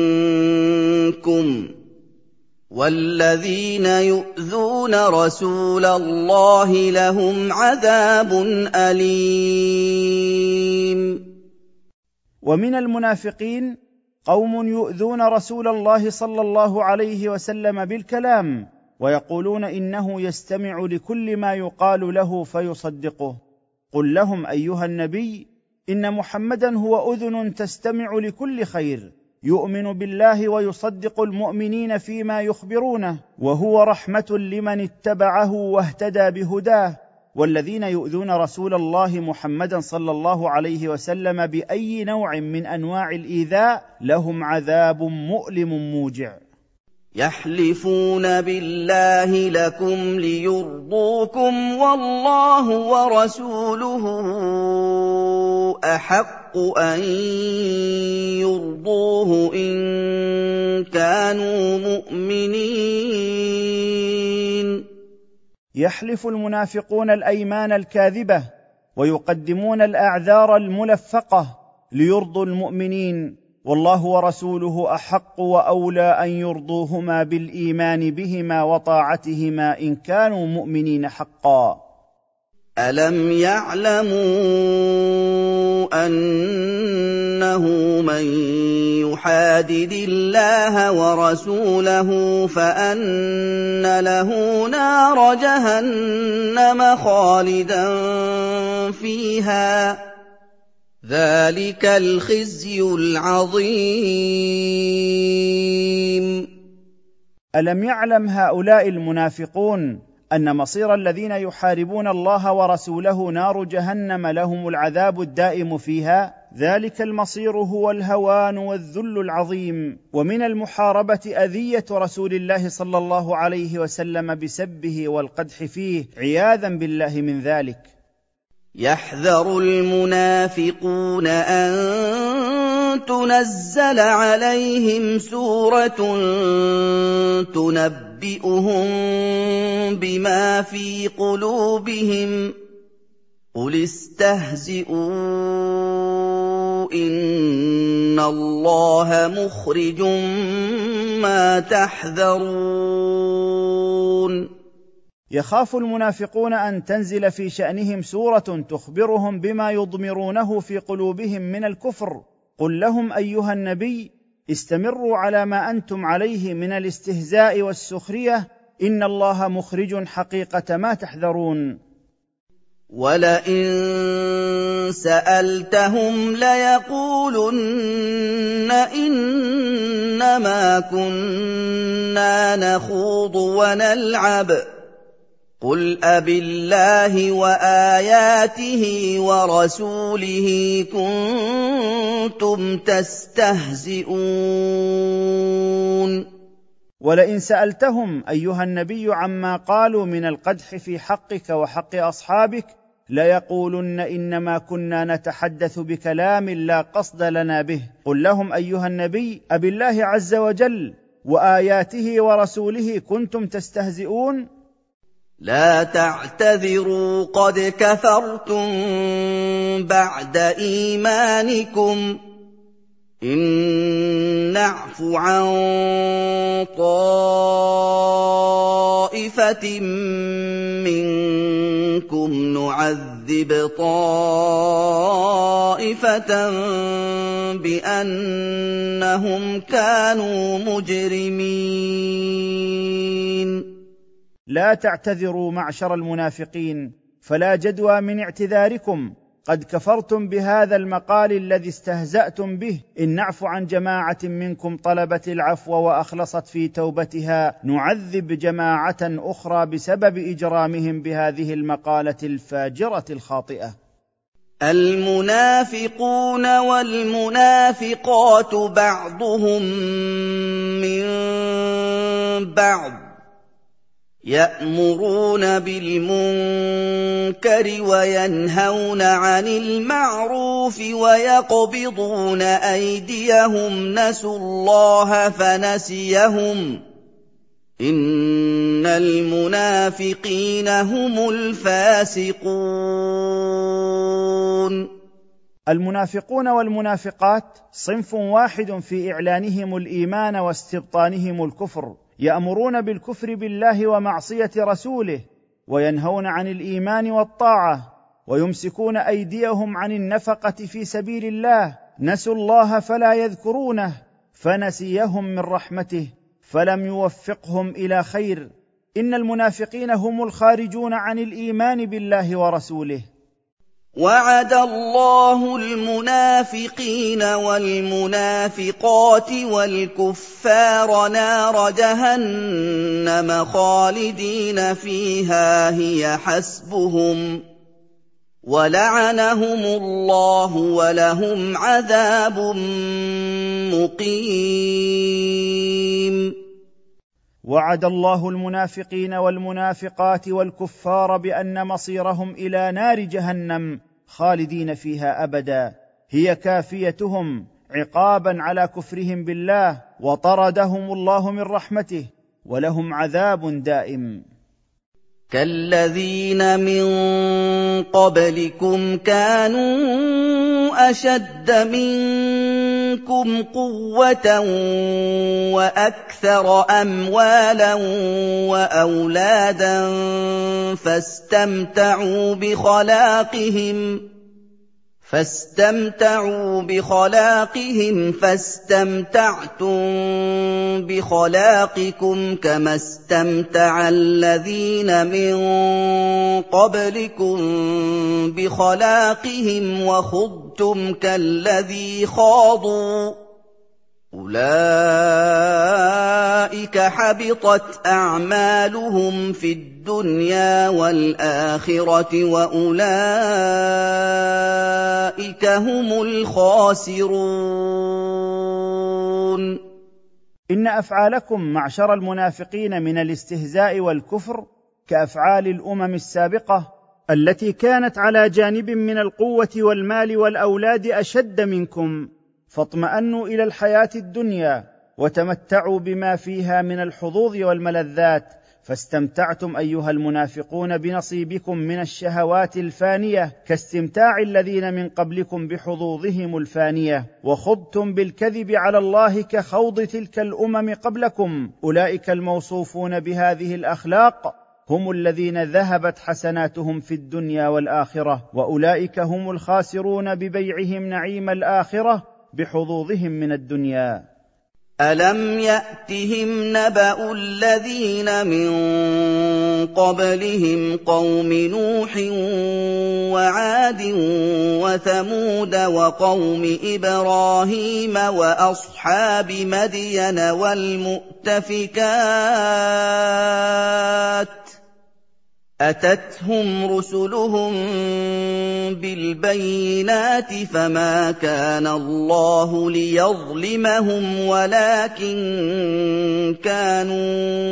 منكم والذين يؤذون رسول الله لهم عذاب أليم. ومن المنافقين قوم يؤذون رسول الله صلى الله عليه وسلم بالكلام، ويقولون إنه يستمع لكل ما يقال له فيصدقه. قل لهم أيها النبي إن محمدا هو أذن تستمع لكل خير، يؤمن بالله ويصدق المؤمنين فيما يخبرونه، وهو رحمة لمن اتبعه واهتدى بهداه. والذين يؤذون رسول الله محمدا صلى الله عليه وسلم بأي نوع من أنواع الإيذاء لهم عذاب مؤلم موجع. يحلفون بالله لكم ليرضوكم والله ورسوله أحق أن يرضوه إن كانوا مؤمنين. يحلف المنافقون الأيمان الكاذبة ويقدمون الأعذار الملفقة ليرضوا المؤمنين، والله ورسوله أحق وأولى أن يرضوهما بالإيمان بهما وطاعتهما إن كانوا مؤمنين حقا. ألم يعلموا أنه من يحادد الله ورسوله فأن له نار جهنم خالدا فيها ذلك الخزي العظيم. ألم يعلم هؤلاء المنافقون ان مصير الذين يحاربون الله ورسوله نار جهنم لهم العذاب الدائم فيها، ذلك المصير هو الهوان والذل العظيم. ومن المحاربه اذيه رسول الله صلى الله عليه وسلم بسبه والقدح فيه عياذا بالله من ذلك. يحذر المنافقون أن تنزل عليهم سورة تنبئهم بما في قلوبهم قل استهزئوا إن الله مخرج ما تحذرون. يخاف المنافقون ان تنزل في شانهم سوره تخبرهم بما يضمرونه في قلوبهم من الكفر. قل لهم ايها النبي استمروا على ما انتم عليه من الاستهزاء والسخريه، ان الله مخرج حقيقه ما تحذرون. ولئن سألتهم ليقولن إنما كنا نخوض ونلعب قل أبالله وآياته ورسوله كنتم تستهزئون. ولئن سألتهم أيها النبي عما قالوا من القدح في حقك وحق أصحابك ليقولن إنما كنا نتحدث بكلام لا قصد لنا به. قل لهم أيها النبي أبالله عز وجل وآياته ورسوله كنتم تستهزئون. لا تعتذروا قد كفرتم بعد إيمانكم إن نعف عن طائفة منكم نعذب طائفة بأنهم كانوا مجرمين. لا تعتذروا معشر المنافقين، فلا جدوى من اعتذاركم، قد كفرتم بهذا المقال الذي استهزأتم به. إن نعف عن جماعة منكم طلبت العفو وأخلصت في توبتها نعذب جماعة أخرى بسبب إجرامهم بهذه المقالة الفاجرة الخاطئة. المنافقون والمنافقات بعضهم من بعض يأمرون بالمنكر وينهون عن المعروف ويقبضون أيديهم نسوا الله فنسيهم إن المنافقين هم الفاسقون. المنافقون والمنافقات صنف واحد في إعلانهم الإيمان واستبطانهم الكفر، يأمرون بالكفر بالله ومعصية رسوله، وينهون عن الإيمان والطاعة، ويمسكون أيديهم عن النفقة في سبيل الله، نسوا الله فلا يذكرونه فنسيهم من رحمته فلم يوفقهم إلى خير. إن المنافقين هم الخارجون عن الإيمان بالله ورسوله. وعد الله المنافقين والمنافقات والكفار نار جهنم خالدين فيها هي حسبهم ولعنهم الله ولهم عذاب مقيم. وعد الله المنافقين والمنافقات والكفار بأن مصيرهم إلى نار جهنم خالدين فيها أبدا، هي كافيتهم عقابا على كفرهم بالله، وطردهم الله من رحمته ولهم عذاب دائم. كالذين من قبلكم كانوا أشد منكم قوة وأكثر أموالا وأولادا فاستمتعوا بخلاقهم فاستمتعوا بخلاقهم فاستمتعتم بخلاقكم كما استمتع الذين من قبلكم بخلاقهم وخضتم كالذي خاضوا أُولَٰئِكَ حَبِطَتْ أَعْمَالُهُمْ فِي الدُّنْيَا وَالْآخِرَةِ وَأُولَٰئِكَ هُمُ الْخَاسِرُونَ. إن أفعالكم معشر المنافقين من الاستهزاء والكفر كأفعال الأمم السابقة التي كانت على جانب من القوة والمال والأولاد أشد منكم، فاطمأنوا إلى الحياة الدنيا وتمتعوا بما فيها من الحظوظ والملذات، فاستمتعتم أيها المنافقون بنصيبكم من الشهوات الفانية كاستمتاع الذين من قبلكم بحظوظهم الفانية، وخضتم بالكذب على الله كخوض تلك الأمم قبلكم. أولئك الموصوفون بهذه الأخلاق هم الذين ذهبت حسناتهم في الدنيا والآخرة، وأولئك هم الخاسرون ببيعهم نعيم الآخرة بحظوظهم من الدنيا. أَلَمْ يَأْتِهِمْ نَبَأُ الَّذِينَ مِن قَبْلِهِمْ قَوْمِ نُوحٍ وَعَادٍ وَثَمُودَ وَقَوْمِ إِبْرَاهِيمَ وَأَصْحَابِ مَدْيَنَ وَالْمُؤْتَفِكَاتِ ۚ أَتَتْهُمْ رُسُلُهُم بِالْبَيِّنَاتِ فَمَا كَانَ اللَّهُ لِيَظْلِمَهُمْ وَلَٰكِن كَانُوا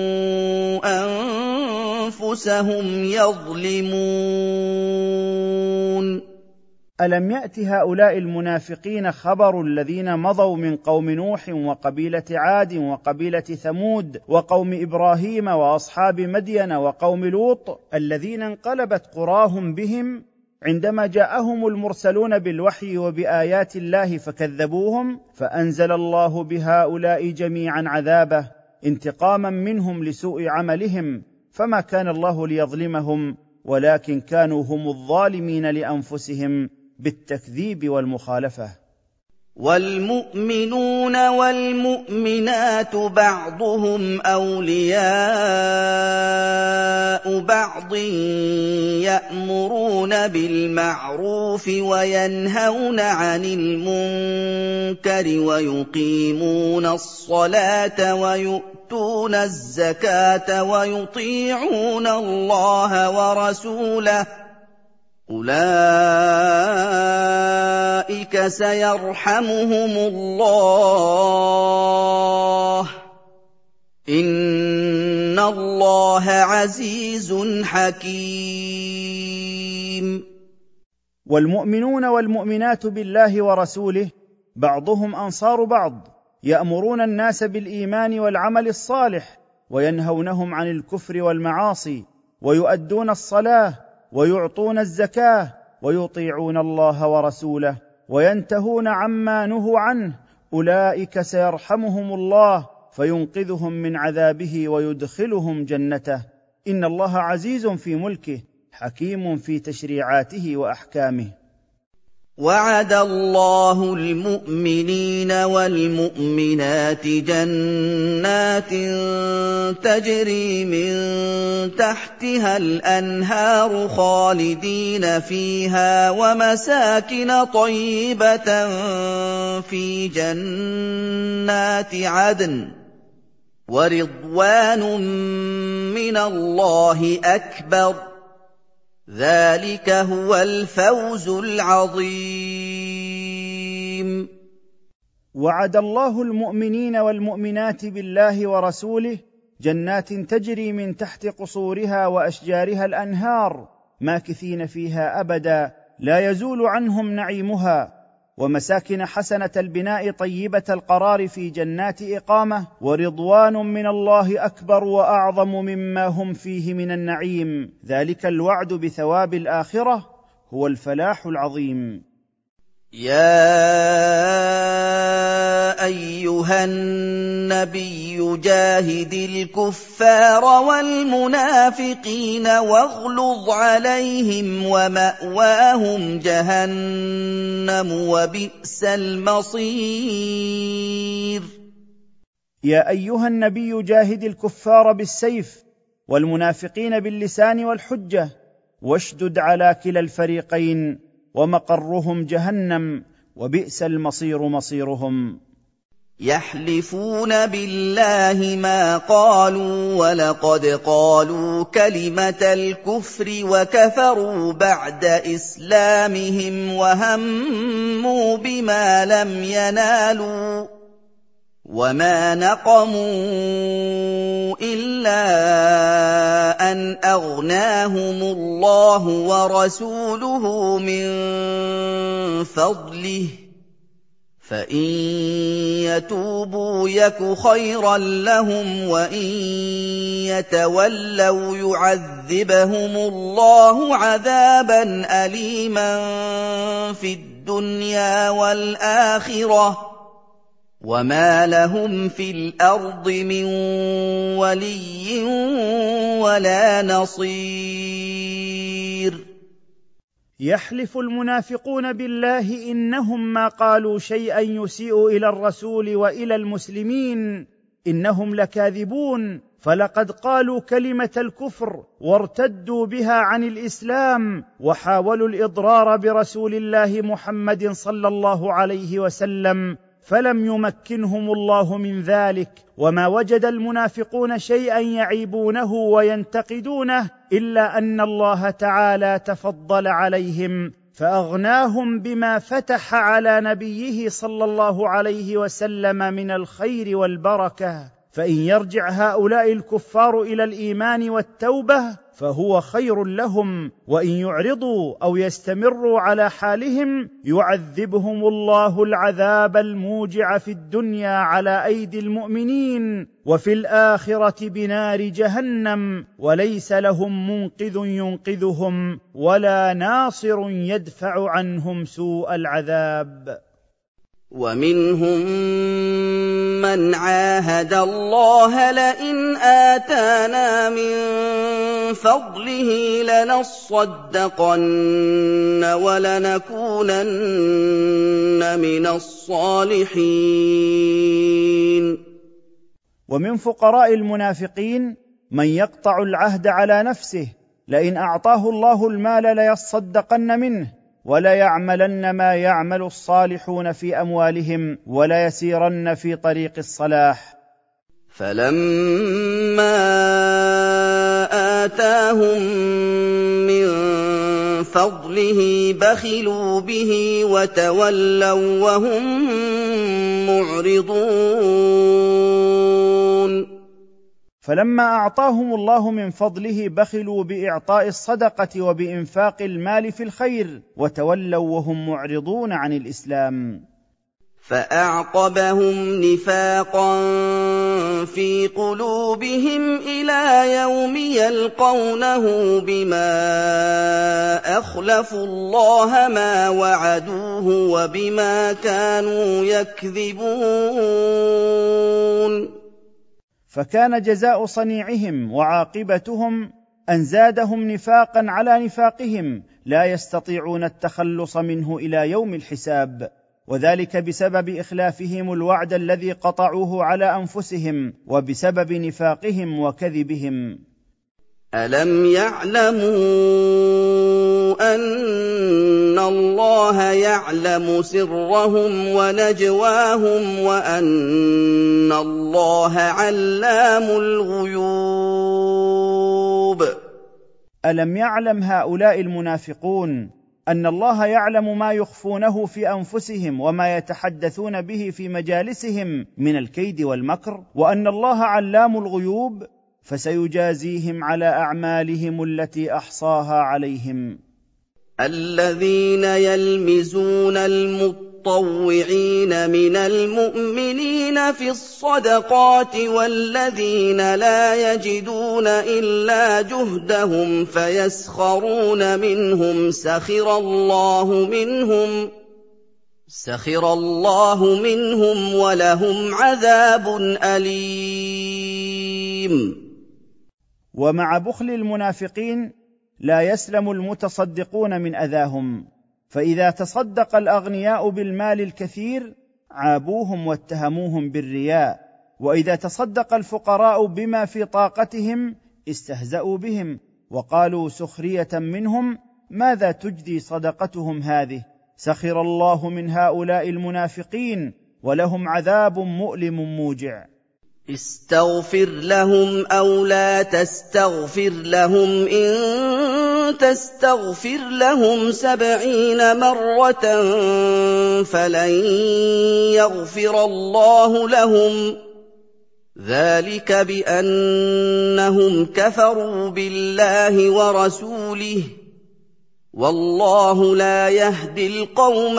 أَنفُسَهُمْ يَظْلِمُونَ. ألم يأت هؤلاء المنافقين خبر الذين مضوا من قوم نوح وقبيلة عاد وقبيلة ثمود وقوم إبراهيم وأصحاب مدين وقوم لوط الذين انقلبت قراهم بهم عندما جاءهم المرسلون بالوحي وبآيات الله فكذبوهم، فأنزل الله بهؤلاء جميعا عذابه انتقاما منهم لسوء عملهم، فما كان الله ليظلمهم ولكن كانوا هم الظالمين لأنفسهم بالتكذيب والمخالفة. وَالْمُؤْمِنُونَ وَالْمُؤْمِنَاتُ بَعْضُهُمْ أَوْلِيَاءُ بَعْضٍ يَأْمُرُونَ بِالْمَعْرُوفِ وَيَنْهَوْنَ عَنِ الْمُنكَرِ وَيُقِيمُونَ الصَّلَاةَ وَيُؤْتُونَ الزَّكَاةَ وَيُطِيعُونَ اللَّهَ وَرَسُولَهُ، أُولَٰئِكَ سَيَرْحَمُهُمُ اللَّهُ ۗ إِنَّ اللَّهَ عَزِيزٌ حَكِيمٌ. والمؤمنون والمؤمنات بالله ورسوله بعضهم أنصار بعض، يأمرون الناس بالإيمان والعمل الصالح وينهونهم عن الكفر والمعاصي، ويؤدون الصلاة ويعطون الزكاة ويطيعون الله ورسوله وينتهون عما نهوا عنه. أولئك سيرحمهم الله فينقذهم من عذابه ويدخلهم جنته، إن الله عزيز في ملكه حكيم في تشريعاته وأحكامه. وعد الله المؤمنين والمؤمنات جنات تجري من تحتها الأنهار خالدين فيها ومساكن طيبة في جنات عدن ورضوان من الله أكبر، ذلك هو الفوز العظيم. وعد الله المؤمنين والمؤمنات بالله ورسوله جنات تجري من تحت قصورها وأشجارها الأنهار ماكثين فيها أبدا لا يزول عنهم نعيمها، ومساكن حسنة البناء طيبة القرار في جنات إقامة، ورضوان من الله أكبر وأعظم مما هم فيه من النعيم، ذلك الوعد بثواب الآخرة هو الفلاح العظيم. يا أيها النبي جاهد الكفار والمنافقين واغلظ عليهم ومأواهم جهنم وبئس المصير. يا أيها النبي جاهد الكفار بالسيف والمنافقين باللسان والحجة واشدد على كلا الفريقين، ومقرهم جهنم وبئس المصير مصيرهم. يَحْلِفُونَ بِاللَّهِ مَا قَالُوا وَلَقَدْ قَالُوا كَلِمَةَ الْكُفْرِ وَكَفَرُوا بَعْدَ إِسْلَامِهِمْ وَهَمُّوا بِمَا لَمْ يَنَالُوا وَمَا نَقَمُوا إِلَّا أَنْ أَغْنَاهُمُ اللَّهُ وَرَسُولُهُ مِن فَضْلِهِ ۖ فَإِن يَتُوبُوا يَكُ خَيْرًا لَّهُمْ وَإِن يَتَوَلَّوْا يُعَذِّبْهُمُ اللَّهُ عَذَابًا أَلِيمًا فِي الدُّنْيَا وَالْآخِرَةِ ۖ وَمَا لَهُمْ فِي الْأَرْضِ مِن وَلِيٍّ وَلَا نَصِيرٍ. يحلف المنافقون بالله إنهم ما قالوا شيئا يسيء إلى الرسول وإلى المسلمين، إنهم لكاذبون، فلقد قالوا كلمة الكفر وارتدوا بها عن الإسلام وحاولوا الإضرار برسول الله محمد صلى الله عليه وسلم، فلم يمكنهم الله من ذلك. وما وجد المنافقون شيئا يعيبونه وينتقدونه إلا أن الله تعالى تفضل عليهم فأغناهم بما فتح على نبيه صلى الله عليه وسلم من الخير والبركة. فإن يرجع هؤلاء الكفار إلى الإيمان والتوبة فهو خير لهم، وإن يعرضوا أو يستمروا على حالهم يعذبهم الله العذاب الموجع في الدنيا على أيدي المؤمنين، وفي الآخرة بنار جهنم، وليس لهم منقذ ينقذهم ولا ناصر يدفع عنهم سوء العذاب. وَمِنْهُم مَّنْ عَاهَدَ اللَّهَ لَئِنْ آتَانَا مِن فَضْلِهِ لَنَصَّدَّقَنَّ وَلَنَكُونَنَّ مِنَ الصَّالِحِينَ. ومن فقراء المنافقين من يقطع العهد على نفسه لئن أعطاه الله المال ليصدقن منه ولا يعملن ما يعمل الصالحون في أموالهم ولا يسيرن في طريق الصلاح. فَلَمَّا آتَاهُم مِّن فَضْلِهِ بَخِلُوا بِهِ وَتَوَلَّوا وَهُم مُّعْرِضُونَ. فلما أعطاهم الله من فضله بخلوا بإعطاء الصدقة وبإنفاق المال في الخير وتولوا وهم معرضون عن الإسلام. فأعقبهم نفاقا في قلوبهم إلى يوم يلقونه بما أخلفوا الله ما وعدوه وبما كانوا يكذبون. فكان جزاء صنيعهم وعاقبتهم أن زادهم نفاقا على نفاقهم لا يستطيعون التخلص منه إلى يوم الحساب، وذلك بسبب إخلافهم الوعد الذي قطعوه على أنفسهم وبسبب نفاقهم وكذبهم. ألم يعلموا أن الله يعلم سرهم ونجواهم وأن الله علام الغيوب؟ ألم يعلم هؤلاء المنافقون أن الله يعلم ما يخفونه في أنفسهم وما يتحدثون به في مجالسهم من الكيد والمكر، وأن الله علام الغيوب فسيجازيهم على أعمالهم التي أحصاها عليهم. الذين يلمزون المطوعين من المؤمنين في الصدقات والذين لا يجدون إلا جهدهم فيسخرون منهم سخر الله منهم سخر الله منهم ولهم عذاب أليم. ومع بخل المنافقين لا يسلم المتصدقون من أذاهم، فإذا تصدق الأغنياء بالمال الكثير عابوهم واتهموهم بالرياء، وإذا تصدق الفقراء بما في طاقتهم استهزأوا بهم وقالوا سخرية منهم ماذا تجدي صدقتهم هذه؟ سخر الله من هؤلاء المنافقين ولهم عذاب مؤلم موجع. استغفر لهم أو لا تستغفر لهم إن تستغفر لهم سبعين مرة فلن يغفر الله لهم ذلك بأنهم كفروا بالله ورسوله والله لا يهدي القوم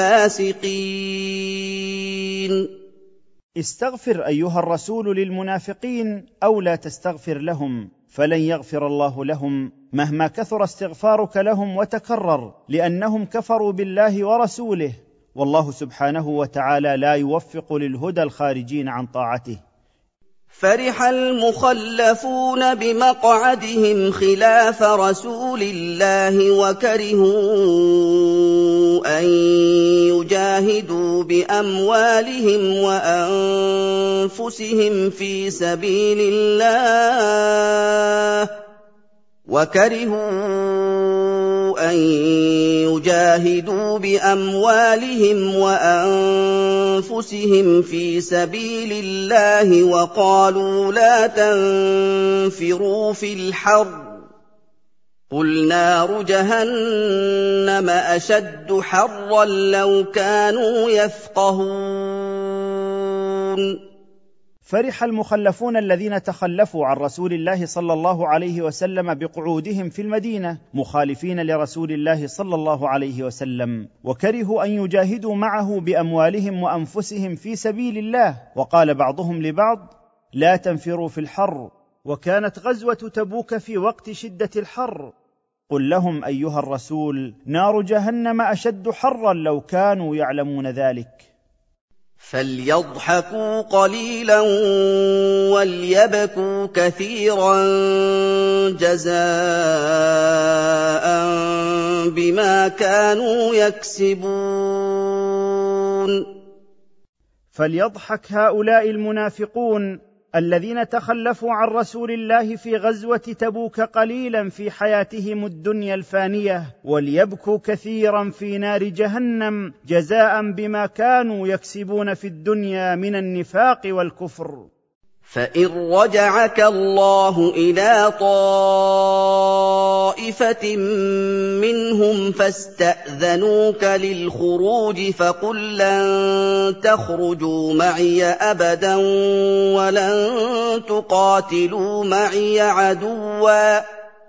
الفاسقين. استغفر أيها الرسول للمنافقين أو لا تستغفر لهم فلن يغفر الله لهم مهما كثر استغفارك لهم وتكرر، لأنهم كفروا بالله ورسوله، والله سبحانه وتعالى لا يوفق للهدى الخارجين عن طاعته. فرح المخلفون بمقعدهم خلاف رسول الله وكرهوا أن يجاهدوا بأموالهم وأنفسهم في سبيل الله وكرهوا أن يجاهدوا بأموالهم وأنفسهم في سبيل الله وقالوا لا تنفروا في الحر قل نار جهنم أشد حرا لو كانوا يفقهون. فرح المخلفون الذين تخلفوا عن رسول الله صلى الله عليه وسلم بقعودهم في المدينة مخالفين لرسول الله صلى الله عليه وسلم، وكرهوا أن يجاهدوا معه بأموالهم وأنفسهم في سبيل الله، وقال بعضهم لبعض لا تنفروا في الحر، وكانت غزوة تبوك في وقت شدة الحر. قل لهم أيها الرسول نار جهنم أشد حرا لو كانوا يعلمون ذلك. فليضحكوا قليلا وليبكوا كثيرا جزاء بما كانوا يكسبون. فليضحك هؤلاء المنافقون الذين تخلفوا عن رسول الله في غزوة تبوك قليلا في حياتهم الدنيا الفانية، وليبكوا كثيرا في نار جهنم جزاء بما كانوا يكسبون في الدنيا من النفاق والكفر. فإن رجعك الله إلى طائفة منهم فاستأذنوك للخروج فقل لن تخرجوا معي أبدا ولن تقاتلوا معي عدوا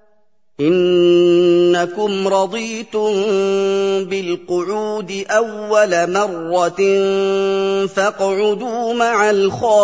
إنكم رضيتم بالقعود أول مرة فاقعدوا مع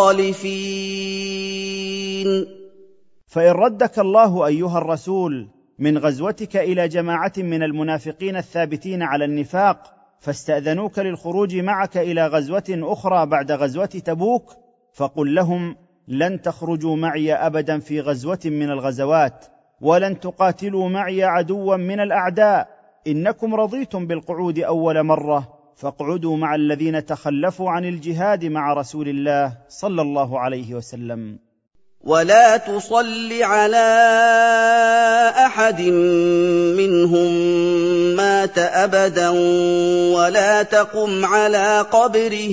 الخالفين. فإن ردك الله أيها الرسول من غزوتك إلى جماعة من المنافقين الثابتين على النفاق فاستأذنوك للخروج معك إلى غزوة أخرى بعد غزوة تبوك، فقل لهم لن تخرجوا معي أبدا في غزوة من الغزوات ولن تقاتلوا معي عدوا من الأعداء، إنكم رضيتم بالقعود أول مرة فاقعدوا مع الذين تخلفوا عن الجهاد مع رسول الله صلى الله عليه وسلم. ولا تصل على أحد منهم مات أبدا ولا تقم على قبره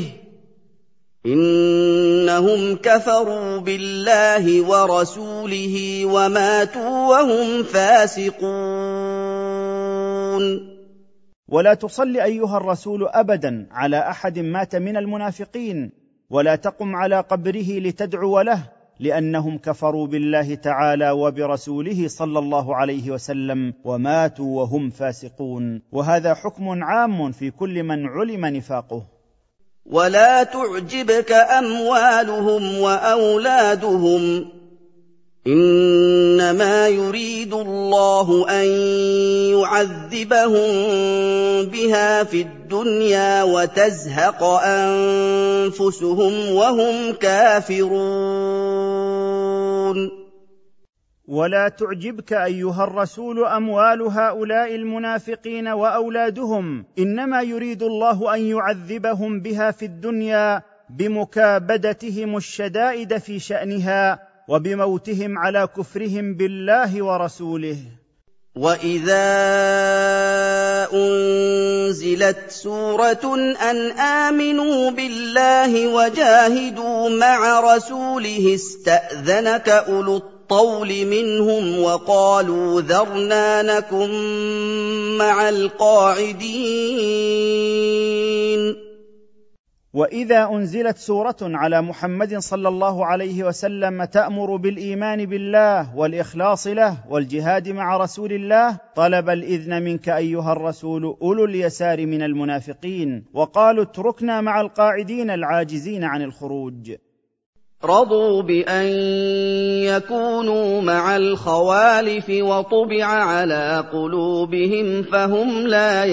إنهم كفروا بالله ورسوله وماتوا وهم فاسقون. ولا تصل أيها الرسول أبدا على أحد مات من المنافقين ولا تقم على قبره لتدعو له، لأنهم كفروا بالله تعالى وبرسوله صلى الله عليه وسلم وماتوا وهم فاسقون، وهذا حكم عام في كل من علم نفاقه. ولا تعجبك أموالهم وأولادهم إنما يريد الله أن يعذبهم بها في الدنيا وتزهق أنفسهم وهم كافرون. ولا تعجبك أيها الرسول أموال هؤلاء المنافقين وأولادهم، إنما يريد الله أن يعذبهم بها في الدنيا بمكابدتهم الشدائد في شأنها وبموتهم على كفرهم بالله ورسوله. وَإِذَا أُنزِلَتْ سُورَةٌ أَنْ آمِنُوا بِاللَّهِ وَجَاهِدُوا مَعَ رَسُولِهِ اسْتَأْذَنَكَ أُولُو الطَّوْلِ مِنْهُمْ وَقَالُوا ذَرْنَا نَكُن مَّعَ الْقَاعِدِينَ. وإذا أنزلت سورة على محمد صلى الله عليه وسلم تأمر بالإيمان بالله والإخلاص له والجهاد مع رسول الله، طلب الإذن منك أيها الرسول أولو اليسار من المنافقين، وقالوا اتركنا مع القاعدين العاجزين عن الخروج. رضوا بأن يكونوا مع الخوالف وطبع على قلوبهم فهم لا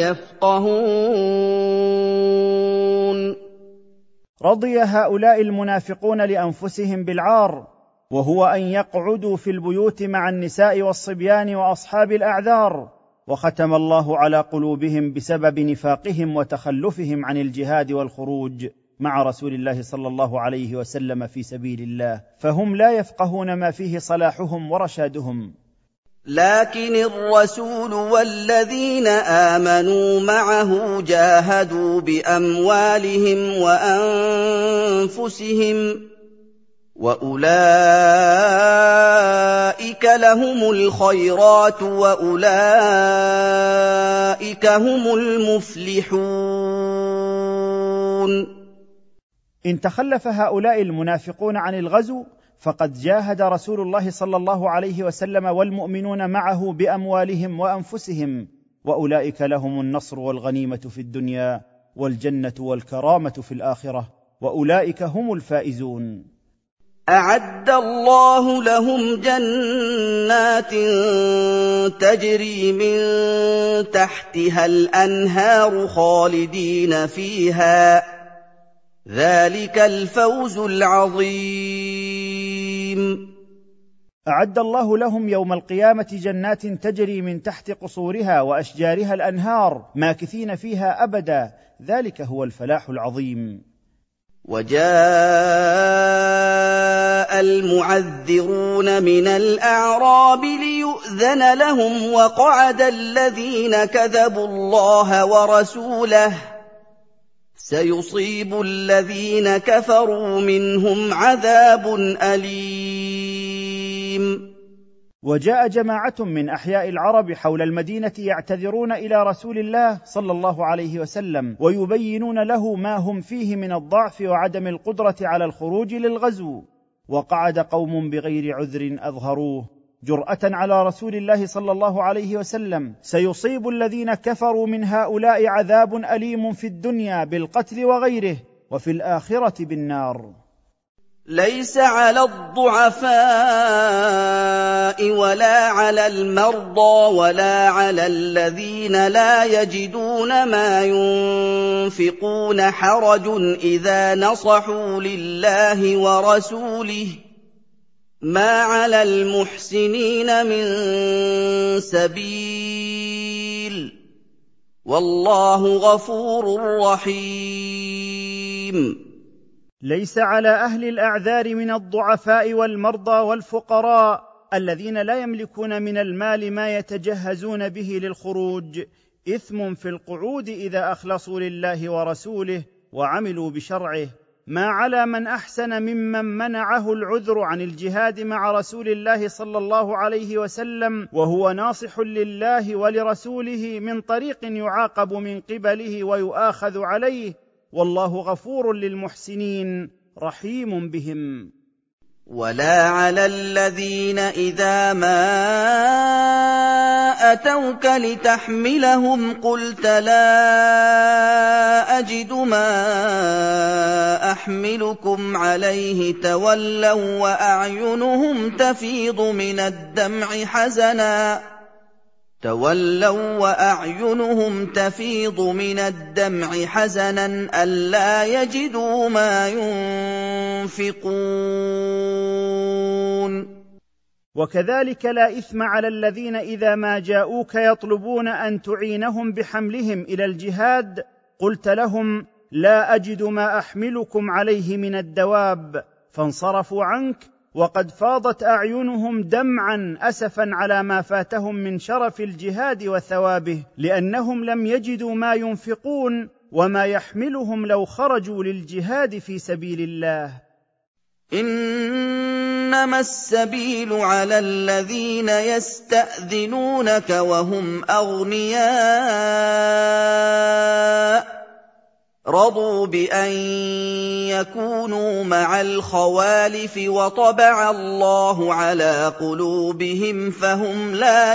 يفقهون. رضي هؤلاء المنافقون لأنفسهم بالعار، وهو أن يقعدوا في البيوت مع النساء والصبيان وأصحاب الأعذار، وختم الله على قلوبهم بسبب نفاقهم وتخلفهم عن الجهاد والخروج مع رسول الله صلى الله عليه وسلم في سبيل الله، فهم لا يفقهون ما فيه صلاحهم ورشادهم. لكن الرسول والذين آمنوا معه جاهدوا بأموالهم وأنفسهم، وأولئك لهم الخيرات وأولئك هم المفلحون. إن تخلف هؤلاء المنافقون عن الغزو فقد جاهد رسول الله صلى الله عليه وسلم والمؤمنون معه بأموالهم وأنفسهم، وأولئك لهم النصر والغنيمة في الدنيا والجنة والكرامة في الآخرة، وأولئك هم الفائزون. أعد الله لهم جنات تجري من تحتها الأنهار خالدين فيها، ذلك الفوز العظيم. أعد الله لهم يوم القيامة جنات تجري من تحت قصورها وأشجارها الأنهار ماكثين فيها أبدا، ذلك هو الفلاح العظيم. وجاء المعذرون من الأعراب ليؤذن لهم وقعد الذين كذبوا الله ورسوله، سيصيب الذين كفروا منهم عذاب أليم. وجاء جماعة من أحياء العرب حول المدينة يعتذرون إلى رسول الله صلى الله عليه وسلم ويبينون له ما هم فيه من الضعف وعدم القدرة على الخروج للغزو، وقعد قوم بغير عذر أظهروه جرأة على رسول الله صلى الله عليه وسلم، سيصيب الذين كفروا من هؤلاء عذاب أليم في الدنيا بالقتل وغيره، وفي الآخرة بالنار. ليس على الضعفاء ولا على المرضى ولا على الذين لا يجدون ما ينفقون حرج إذا نصحوا لله ورسوله، ما على المحسنين من سبيل، والله غفور رحيم. ليس على أهل الأعذار من الضعفاء والمرضى والفقراء الذين لا يملكون من المال ما يتجهزون به للخروج إثم في القعود إذا أخلصوا لله ورسوله وعملوا بشرعه، ما على من أحسن ممن منعه العذر عن الجهاد مع رسول الله صلى الله عليه وسلم وهو ناصح لله ولرسوله من طريق يعاقب من قبله ويؤاخذ عليه، والله غفور للمحسنين رحيم بهم. ولا على الذين إذا ما أتوك لتحملهم قلت لا أجد ما أحملكم عليه تولوا وأعينهم تفيض من الدمع حزنا تولوا وأعينهم تفيض من الدمع حزنا ألا يجدوا ما ينفقون. وكذلك لا إثم على الذين إذا ما جاءوك يطلبون أن تعينهم بحملهم إلى الجهاد قلت لهم لا أجد ما أحملكم عليه من الدواب، فانصرفوا عنك وقد فاضت اعينهم دمعا اسفا على ما فاتهم من شرف الجهاد وثوابه، لانهم لم يجدوا ما ينفقون وما يحملهم لو خرجوا للجهاد في سبيل الله. إنما السبيل على الذين يستأذنونك وهم أغنياء رضوا بأن يكونوا مع الخوالف وطبع الله على قلوبهم فهم لا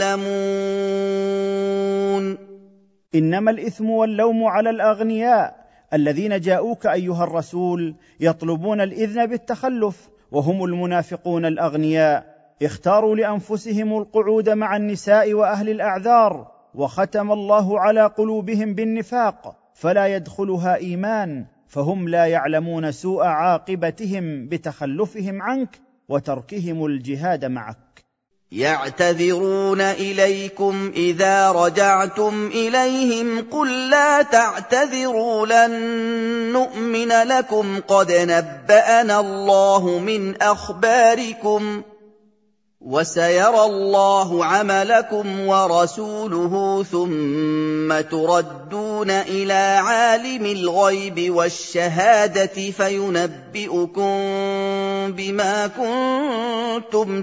يعلمون. إنما الإثم واللوم على الأغنياء الذين جاءوك أيها الرسول يطلبون الإذن بالتخلف، وهم المنافقون الأغنياء، اختاروا لأنفسهم القعود مع النساء وأهل الأعذار، وختم الله على قلوبهم بالنفاق فلا يدخلها إيمان، فهم لا يعلمون سوء عاقبتهم بتخلفهم عنك وتركهم الجهاد معك. يعتذرون إليكم إذا رجعتم إليهم قل لا تعتذروا لن نؤمن لكم قد نبأنا الله من أخباركم وسيرى الله عملكم ورسوله ثم تردون إلى عالم الغيب والشهادة فينبئكم بما كنتم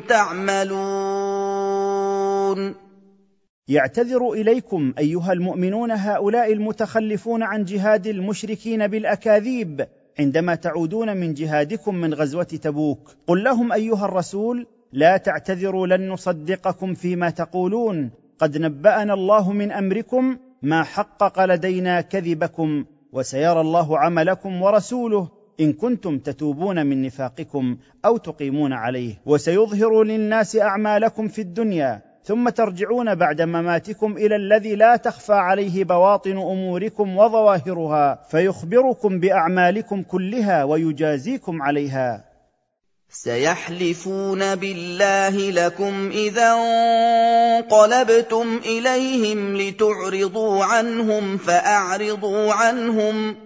تعملون. يعتذر إليكم أيها المؤمنون هؤلاء المتخلفون عن جهاد المشركين بالأكاذيب عندما تعودون من جهادكم من غزوة تبوك. قل لهم أيها الرسول لا تعتذروا لن نصدقكم فيما تقولون، قد نبأنا الله من أمركم ما حقق لدينا كذبكم، وسيرى الله عملكم ورسوله إن كنتم تتوبون من نفاقكم أو تقيمون عليه، وسيظهر للناس أعمالكم في الدنيا ثم ترجعون بعد مماتكم إلى الذي لا تخفى عليه بواطن أموركم وظواهرها فيخبركم بأعمالكم كلها ويجازيكم عليها. سيحلفون بالله لكم إذا انقلبتم إليهم لتعرضوا عنهم فأعرضوا عنهم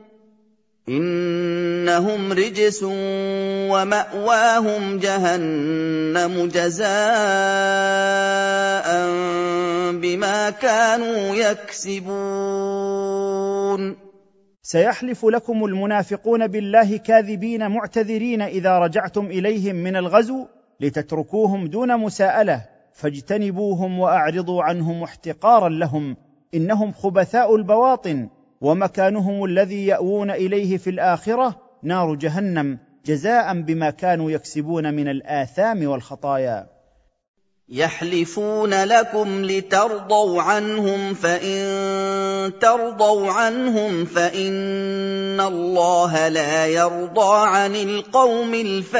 إنهم رجس ومأواهم جهنم جزاء بما كانوا يكسبون. سيحلف لكم المنافقون بالله كاذبين معتذرين إذا رجعتم إليهم من الغزو لتتركوهم دون مساءلة، فاجتنبوهم وأعرضوا عنهم احتقارا لهم، إنهم خبثاء البواطن، ومكانهم الذي يأوون إليه في الآخرة نار جهنم جزاء بما كانوا يكسبون من الآثام والخطايا. يحلفون لكم لترضوا عنهم فإن ترضوا عنهم فإن الله لا يرضى عن القوم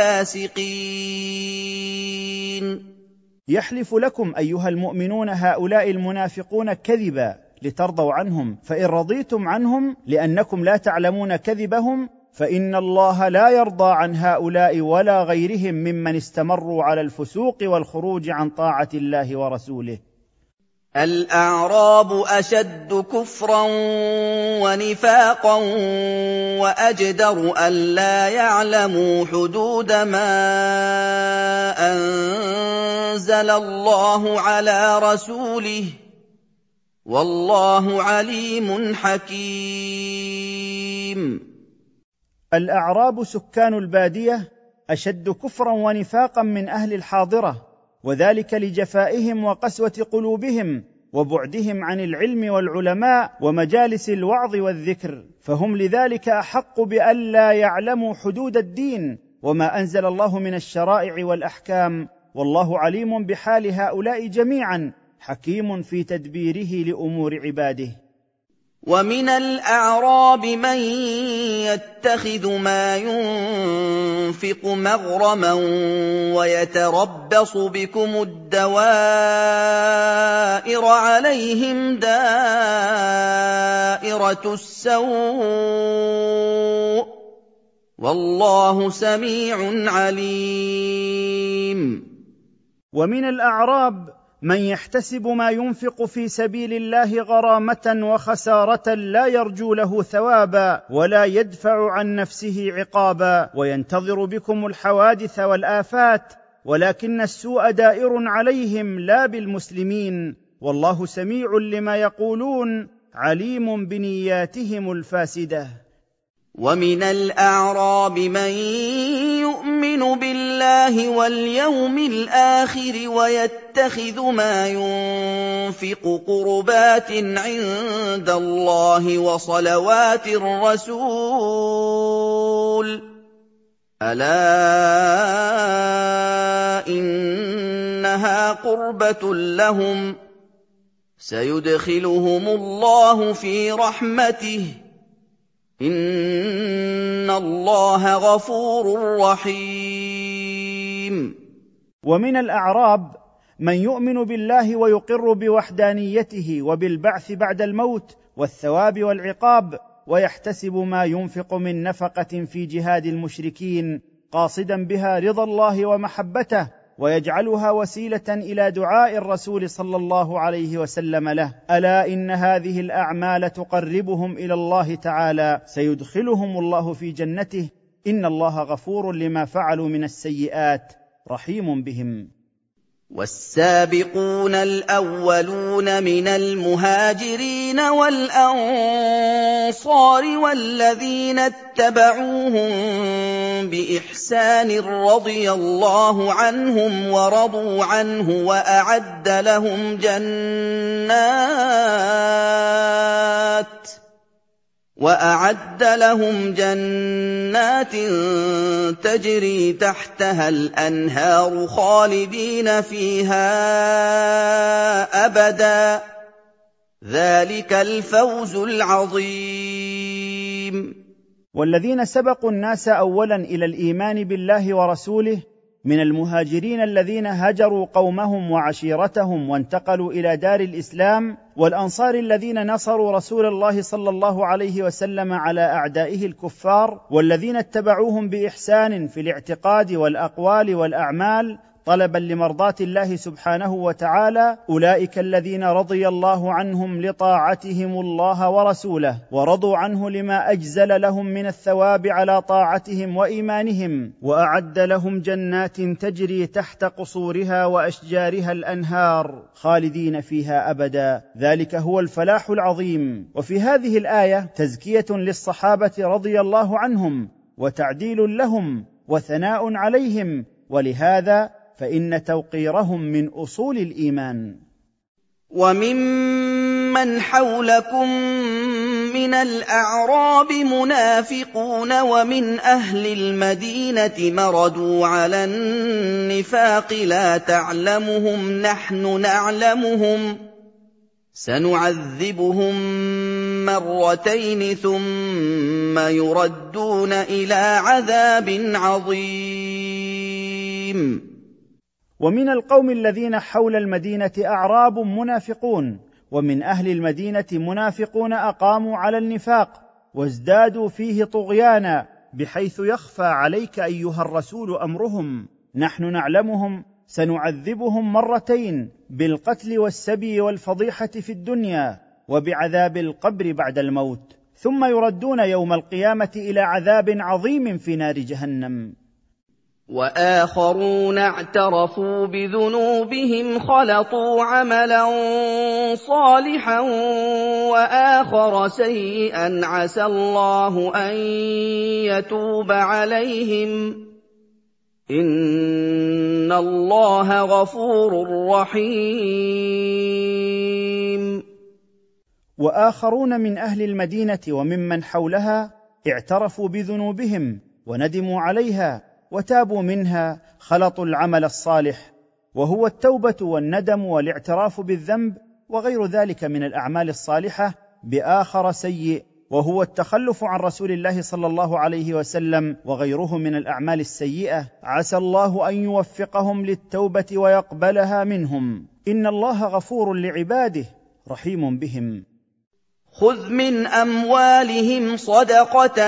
الفاسقين. يحلف لكم أيها المؤمنون هؤلاء المنافقون كذبا لترضوا عنهم، فإن رضيتم عنهم لأنكم لا تعلمون كذبهم فإن الله لا يرضى عن هؤلاء ولا غيرهم ممن استمروا على الفسوق والخروج عن طاعة الله ورسوله. الأعراب أشد كفرا ونفاقا وأجدر ألا يعلموا حدود ما أنزل الله على رسوله والله عليم حكيم. الأعراب سكان البادية أشد كفرا ونفاقا من أهل الحاضرة، وذلك لجفائهم وقسوة قلوبهم وبعدهم عن العلم والعلماء ومجالس الوعظ والذكر، فهم لذلك أحق بألا يعلموا حدود الدين وما أنزل الله من الشرائع والأحكام، والله عليم بحال هؤلاء جميعا حكيم في تدبيره لأمور عباده. ومن الأعراب من يتخذ ما ينفق مغرما ويتربص بكم الدوائر عليهم دائرة السوء والله سميع عليم. ومن الأعراب من يحتسب ما ينفق في سبيل الله غرامة وخسارة لا يرجو له ثوابا ولا يدفع عن نفسه عقابا، وينتظر بكم الحوادث والآفات، ولكن السوء دائر عليهم لا بالمسلمين، والله سميع لما يقولون عليم بنياتهم الفاسدة. ومن الأعراب من يؤمن بالله واليوم الآخر ويتخذ ما ينفق قربات عند الله وصلوات الرسول، ألا إنها قربة لهم سيدخلهم الله في رحمته إن الله غفور رحيم. ومن الأعراب من يؤمن بالله ويقر بوحدانيته وبالبعث بعد الموت والثواب والعقاب، ويحتسب ما ينفق من نفقة في جهاد المشركين قاصدا بها رضا الله ومحبته، ويجعلها وسيلة إلى دعاء الرسول صلى الله عليه وسلم له، ألا إن هذه الأعمال تقربهم إلى الله تعالى سيدخلهم الله في جنته إن الله غفور لما فعلوا من السيئات رحيم بهم. والسابقون الأولون من المهاجرين والأنصار والذين اتبعوهم بإحسان رضي الله عنهم ورضوا عنه وأعد لهم جنات وأعد لهم جنات تجري تحتها الأنهار خالدين فيها أبدا، ذلك الفوز العظيم. والذين سبقوا الناس أولا إلى الإيمان بالله ورسوله من المهاجرين الذين هجروا قومهم وعشيرتهم وانتقلوا إلى دار الإسلام، والأنصار الذين نصروا رسول الله صلى الله عليه وسلم على أعدائه الكفار، والذين اتبعوهم بإحسان في الاعتقاد والأقوال والأعمال طلبا لمرضاة الله سبحانه وتعالى، أولئك الذين رضي الله عنهم لطاعتهم الله ورسوله، ورضوا عنه لما أجزل لهم من الثواب على طاعتهم وإيمانهم، وأعد لهم جنات تجري تحت قصورها وأشجارها الأنهار خالدين فيها أبدا، ذلك هو الفلاح العظيم. وفي هذه الآية تزكية للصحابة رضي الله عنهم وتعديل لهم وثناء عليهم، ولهذا فإن توقيرهم من أصول الإيمان. وممن حولكم من الأعراب منافقون ومن أهل المدينة مردوا على النفاق لا تعلمهم نحن نعلمهم سنعذبهم مرتين ثم يردون إلى عذاب عظيم. ومن القوم الذين حول المدينة أعراب منافقون، ومن أهل المدينة منافقون أقاموا على النفاق وازدادوا فيه طغيانا، بحيث يخفى عليك أيها الرسول أمرهم، نحن نعلمهم سنعذبهم مرتين بالقتل والسبي والفضيحة في الدنيا وبعذاب القبر بعد الموت، ثم يردون يوم القيامة إلى عذاب عظيم في نار جهنم. وآخرون اعترفوا بذنوبهم خلطوا عملا صالحا وآخر سيئا عسى الله أن يتوب عليهم إن الله غفور رحيم. وآخرون من أهل المدينة وممن حولها اعترفوا بذنوبهم وندموا عليها وتابوا منها، خلطوا العمل الصالح وهو التوبة والندم والاعتراف بالذنب وغير ذلك من الأعمال الصالحة، بآخر سيء وهو التخلف عن رسول الله صلى الله عليه وسلم وغيره من الأعمال السيئة، عسى الله أن يوفقهم للتوبة ويقبلها منهم إن الله غفور لعباده رحيم بهم. خذ من أموالهم صدقة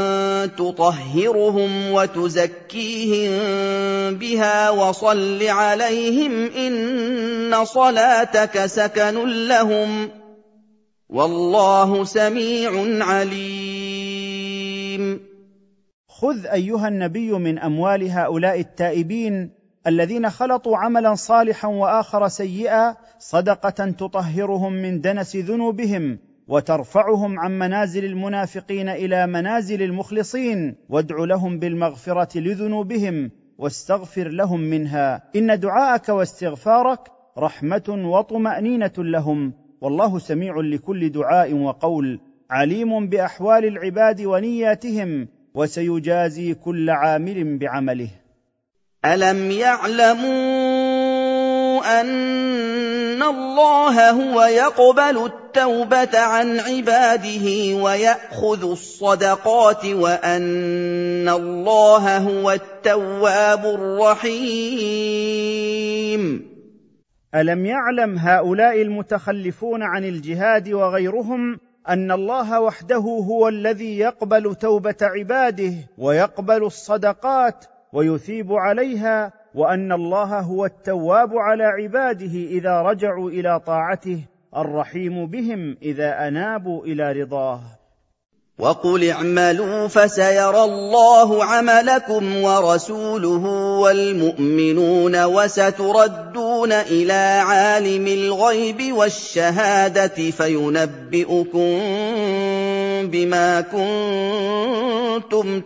تطهرهم وتزكيهم بها وصل عليهم إن صلاتك سكن لهم والله سميع عليم. خذ أيها النبي من أموال هؤلاء التائبين الذين خلطوا عملا صالحا وآخر سيئا صدقة تطهرهم من دنس ذنوبهم وترفعهم عن منازل المنافقين إلى منازل المخلصين، وادع لهم بالمغفرة لذنوبهم واستغفر لهم منها، إن دعاءك واستغفارك رحمة وطمأنينة لهم، والله سميع لكل دعاء وقول، عليم بأحوال العباد ونياتهم، وسيجازي كل عامل بعمله. ألم يعلموا أن الله هو يقبل التوبة عن عباده ويأخذ الصدقات وأن الله هو التواب الرحيم؟ ألم يعلم هؤلاء المتخلفون عن الجهاد وغيرهم أن الله وحده هو الذي يقبل توبة عباده ويقبل الصدقات ويثيب عليها، وأن الله هو التواب على عباده إذا رجعوا إلى طاعته، الرحيم بهم إذا أنابوا إلى رضاه. وقل اعملوا فسيرى الله عملكم ورسوله والمؤمنون وستردون إلى عالم الغيب والشهادة فينبئكم بما كنتم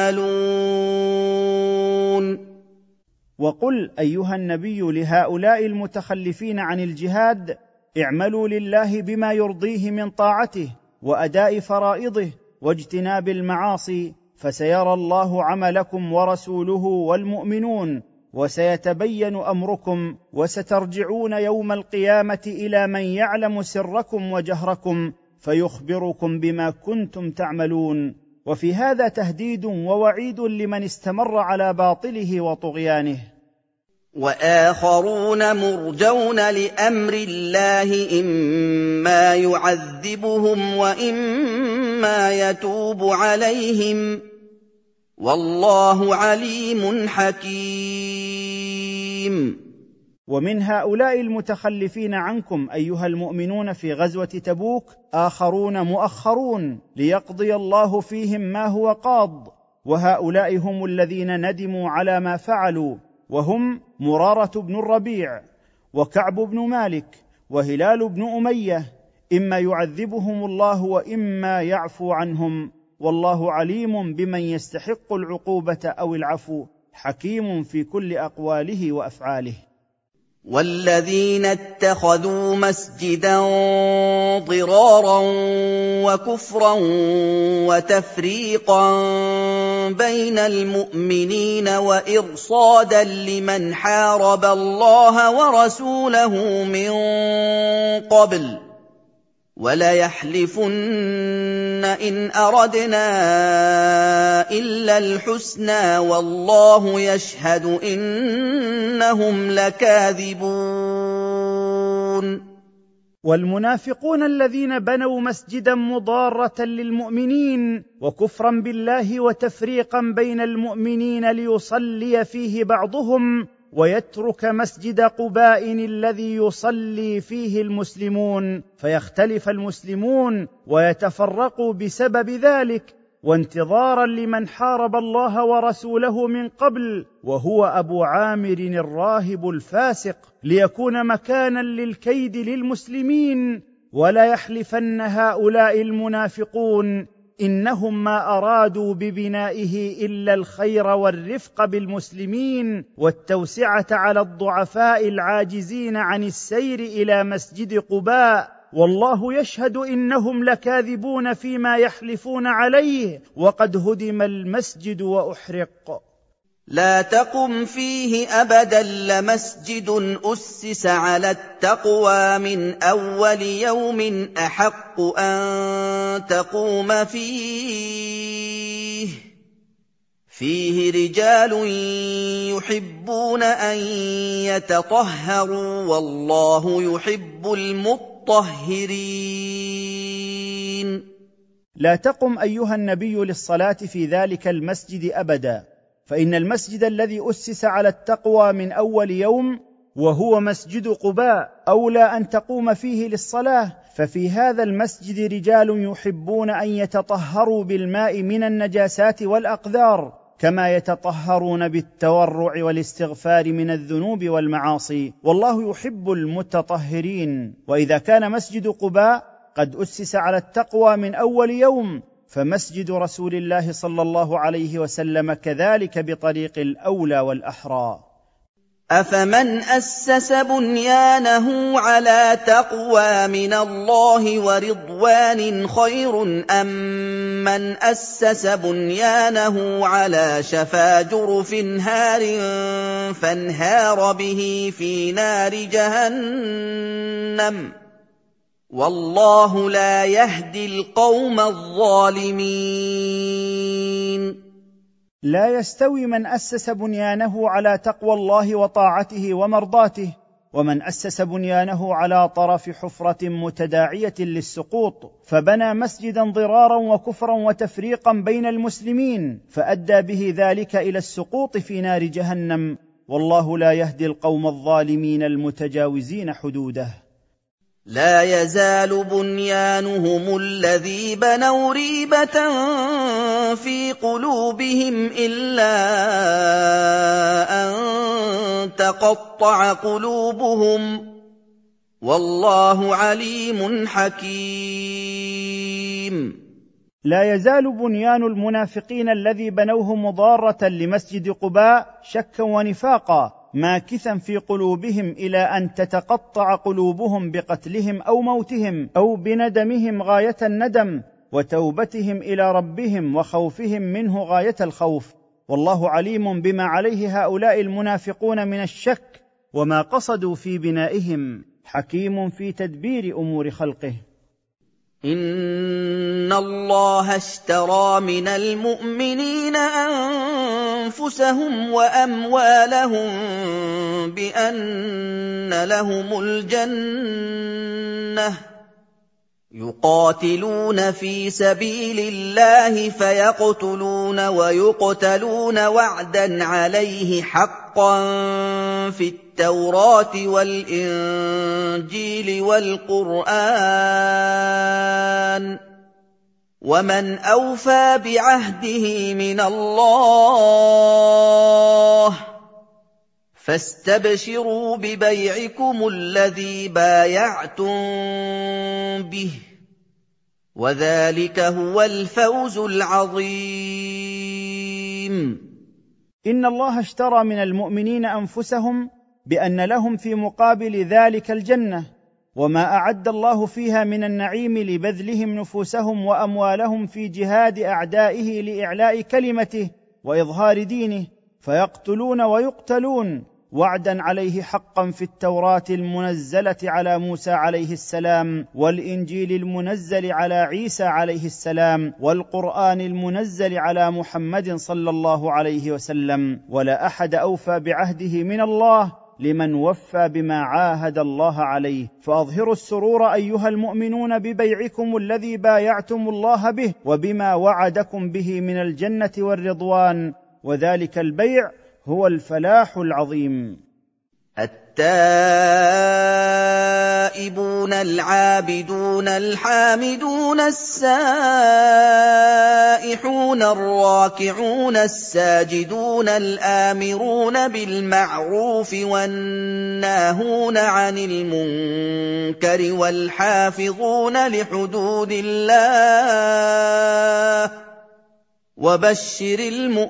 تعملون. وقل أيها النبي لهؤلاء المتخلفين عن الجهاد اعملوا لله بما يرضيه من طاعته وأداء فرائضه واجتناب المعاصي، فسيرى الله عملكم ورسوله والمؤمنون، وسيتبين أمركم، وسترجعون يوم القيامة إلى من يعلم سركم وجهركم فيخبركم بما كنتم تعملون. وفي هذا تهديد ووعيد لمن استمر على باطله وطغيانه. وآخرون مرجون لأمر الله إما يعذبهم وإما يتوب عليهم والله عليم حكيم. ومن هؤلاء المتخلفين عنكم أيها المؤمنون في غزوة تبوك آخرون مؤخرون ليقضي الله فيهم ما هو قاض، وهؤلاء هم الذين ندموا على ما فعلوا، وهم مرارة بن الربيع وكعب بن مالك وهلال بن أمية، إما يعذبهم الله وإما يعفو عنهم، والله عليم بمن يستحق العقوبة أو العفو، حكيم في كل أقواله وأفعاله. والذين اتخذوا مسجدا ضرارا وكفرا وتفريقا بين المؤمنين وإرصادا لمن حارب الله ورسوله من قبل وليحلفن إن أردنا إلا الحسنى والله يشهد إنهم لكاذبون. والمنافقون الذين بنوا مسجدا مضارة للمؤمنين وكفرا بالله وتفريقا بين المؤمنين ليصلي فيه بعضهم ويترك مسجد قباء الذي يصلي فيه المسلمون، فيختلف المسلمون ويتفرقوا بسبب ذلك، وانتظارا لمن حارب الله ورسوله من قبل وهو أبو عامر الراهب الفاسق، ليكون مكانا للكيد للمسلمين. ولا يحلفن هؤلاء المنافقون إنهم ما أرادوا ببنائه إلا الخير والرفق بالمسلمين والتوسعة على الضعفاء العاجزين عن السير إلى مسجد قباء، والله يشهد إنهم لكاذبون فيما يحلفون عليه، وقد هدم المسجد وأحرق. لا تقم فيه أبدا لمسجد أسس على التقوى من أول يوم أحق أن تقوم فيه فيه رجال يحبون أن يتطهروا والله يحب المطهرين. المطهرين. لا تقم أيها النبي للصلاة في ذلك المسجد أبدا، فإن المسجد الذي أسس على التقوى من أول يوم وهو مسجد قباء أولى أن تقوم فيه للصلاة، ففي هذا المسجد رجال يحبون أن يتطهروا بالماء من النجاسات والأقذار كما يتطهرون بالتورع والاستغفار من الذنوب والمعاصي، والله يحب المتطهرين. وإذا كان مسجد قباء قد أسس على التقوى من أول يوم، فمسجد رسول الله صلى الله عليه وسلم كذلك بطريق الأولى والأحرى. أفمن أسس بنيانه على تقوى من الله ورضوان خير أم من أسس بنيانه على شفا جرف هار فانهار به في نار جهنم والله لا يهدي القوم الظالمين. لا يستوي من أسس بنيانه على تقوى الله وطاعته ومرضاته ومن أسس بنيانه على طرف حفرة متداعية للسقوط فبنى مسجدا ضرارا وكفرا وتفريقا بين المسلمين فأدى به ذلك إلى السقوط في نار جهنم، والله لا يهدي القوم الظالمين المتجاوزين حدوده. لا يزال بنيانهم الذي بنوا ريبة في قلوبهم إلا أن تقطع قلوبهم والله عليم حكيم. لا يزال بنيان المنافقين الذي بنوه مضارة لمسجد قباء شكا ونفاقا ماكثا في قلوبهم إلى أن تتقطع قلوبهم بقتلهم أو موتهم أو بندمهم غاية الندم وتوبتهم إلى ربهم وخوفهم منه غاية الخوف، والله عليم بما عليه هؤلاء المنافقون من الشك وما قصدوا في بنائهم، حكيم في تدبير أمور خلقه. إن الله اشترى من المؤمنين أنفسهم وأموالهم بأن لهم الجنة يقاتلون في سبيل الله فيقتلون ويقتلون وعدا عليه حقا في التوراة والإنجيل والقرآن ومن أوفى بعهده من الله فاستبشروا ببيعكم الذي بايعتم به وذلك هو الفوز العظيم. إن الله اشترى من المؤمنين أنفسهم بأن لهم في مقابل ذلك الجنة وما أعد الله فيها من النعيم لبذلهم نفوسهم وأموالهم في جهاد أعدائه لإعلاء كلمته وإظهار دينه، فيقتلون ويقتلون وعدا عليه حقا في التوراة المنزلة على موسى عليه السلام والإنجيل المنزل على عيسى عليه السلام والقرآن المنزل على محمد صلى الله عليه وسلم، ولا أحد أوفى بعهده من الله لمن وفى بما عاهد الله عليه. فأظهروا السرور أيها المؤمنون ببيعكم الذي بايعتم الله به وبما وعدكم به من الجنة والرضوان، وذلك البيع هو الفلاح العظيم. التائبون العابدون الحامدون السائحون الراكعون الساجدون الآمرون بالمعروف والناهون عن المنكر والحافظون لحدود الله وبشر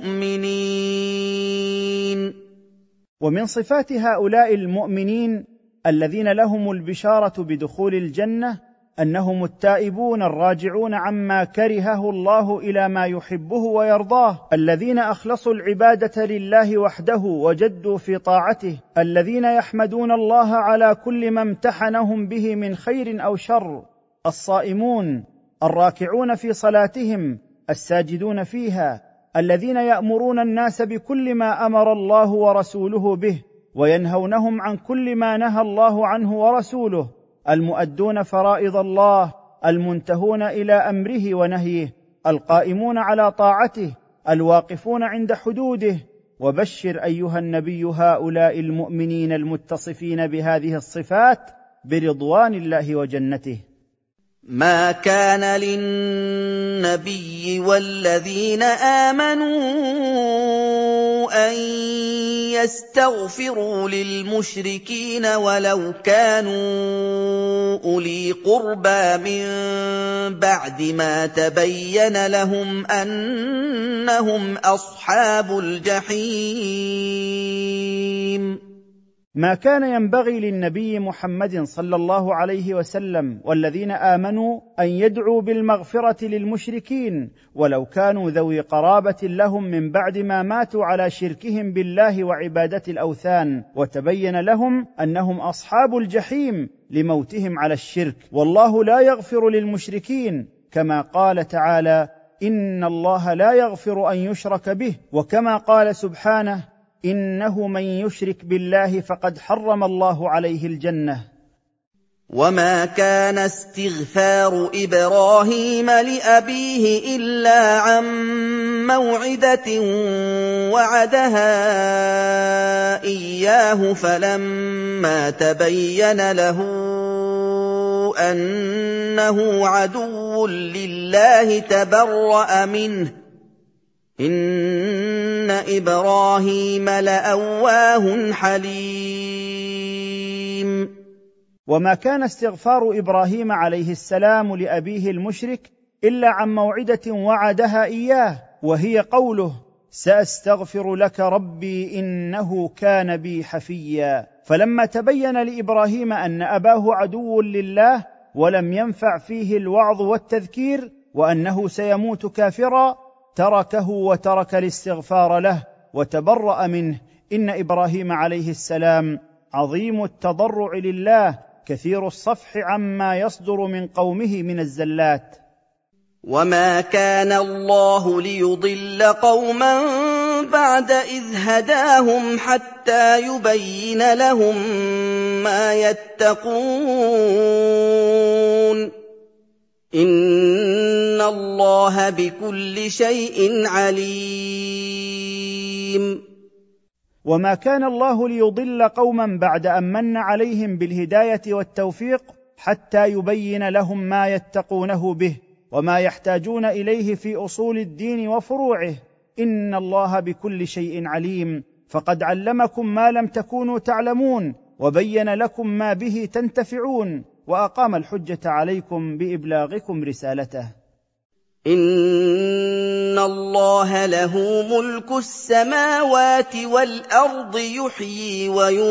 المؤمنين. ومن صفات هؤلاء المؤمنين الذين لهم البشارة بدخول الجنة أنهم التائبون الراجعون عما كرهه الله إلى ما يحبه ويرضاه، الذين أخلصوا العبادة لله وحده وجدوا في طاعته، الذين يحمدون الله على كل ما امتحنهم به من خير أو شر، الصائمون الراكعون في صلاتهم الساجدون فيها، الذين يأمرون الناس بكل ما أمر الله ورسوله به وينهونهم عن كل ما نهى الله عنه ورسوله، المؤدون فرائض الله، المنتهون الى امره ونهيه، القائمون على طاعته، الواقفون عند حدوده. وبشر ايها النبي هؤلاء المؤمنين المتصفين بهذه الصفات برضوان الله وجنته. ما كان للنبي والذين آمنوا أن يستغفروا للمشركين ولو كانوا أولي قربى من بعد ما تبين لهم أنهم أصحاب الجحيم. ما كان ينبغي للنبي محمد صلى الله عليه وسلم والذين آمنوا أن يدعوا بالمغفرة للمشركين ولو كانوا ذوي قرابة لهم من بعد ما ماتوا على شركهم بالله وعبادة الأوثان، وتبين لهم أنهم أصحاب الجحيم لموتهم على الشرك. والله لا يغفر للمشركين، كما قال تعالى: إن الله لا يغفر أن يشرك به، وكما قال سبحانه: إنه من يشرك بالله فقد حرم الله عليه الجنة. وما كان استغفار إبراهيم لأبيه إلا عن موعدة وعدها إياه فلما تبين له أنه عدو لله تبرأ منه إن إبراهيم لأواه حليم. وما كان استغفار إبراهيم عليه السلام لأبيه المشرك إلا عن موعدة وعدها إياه، وهي قوله: سأستغفر لك ربي إنه كان بي حفيا. فلما تبين لإبراهيم أن أباه عدو لله ولم ينفع فيه الوعظ والتذكير وأنه سيموت كافرا، تركه وترك الاستغفار له وتبرأ منه. إن إبراهيم عليه السلام عظيم التضرع لله، كثير الصفح عما يصدر من قومه من الزلات. وما كان الله ليضل قوما بعد إذ هداهم حتى يبين لهم ما يتقون إن الله بكل شيء عليم. وما كان الله ليضل قوما بعد أن من عليهم بالهداية والتوفيق حتى يبين لهم ما يتقونه به وما يحتاجون إليه في أصول الدين وفروعه. إن الله بكل شيء عليم، فقد علمكم ما لم تكونوا تعلمون وبين لكم ما به تنتفعون وأقام الحجة عليكم بإبلاغكم رسالته. إن الله له ملك السماوات والأرض يحيي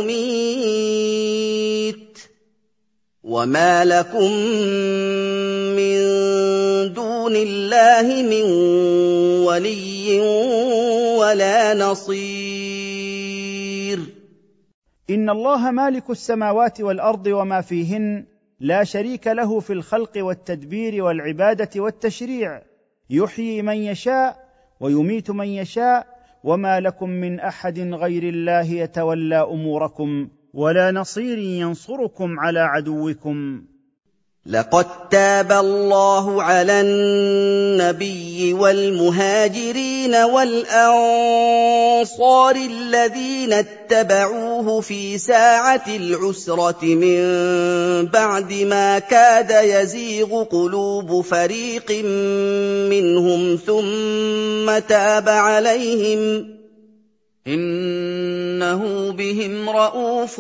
ويميت وما لكم من دون الله من ولي ولا نصير. إن الله مالك السماوات والأرض وما فيهن، لا شريك له في الخلق والتدبير والعبادة والتشريع، يحيي من يشاء ويميت من يشاء، وما لكم من أحد غير الله يتولى أموركم ولا نصير ينصركم على عدوكم. لقد تاب الله على النبي والمهاجرين والأنصار الذين اتبعوه في ساعة العسرة من بعد ما كاد يزيغ قلوب فريق منهم ثم تاب عليهم إنه بهم رءوف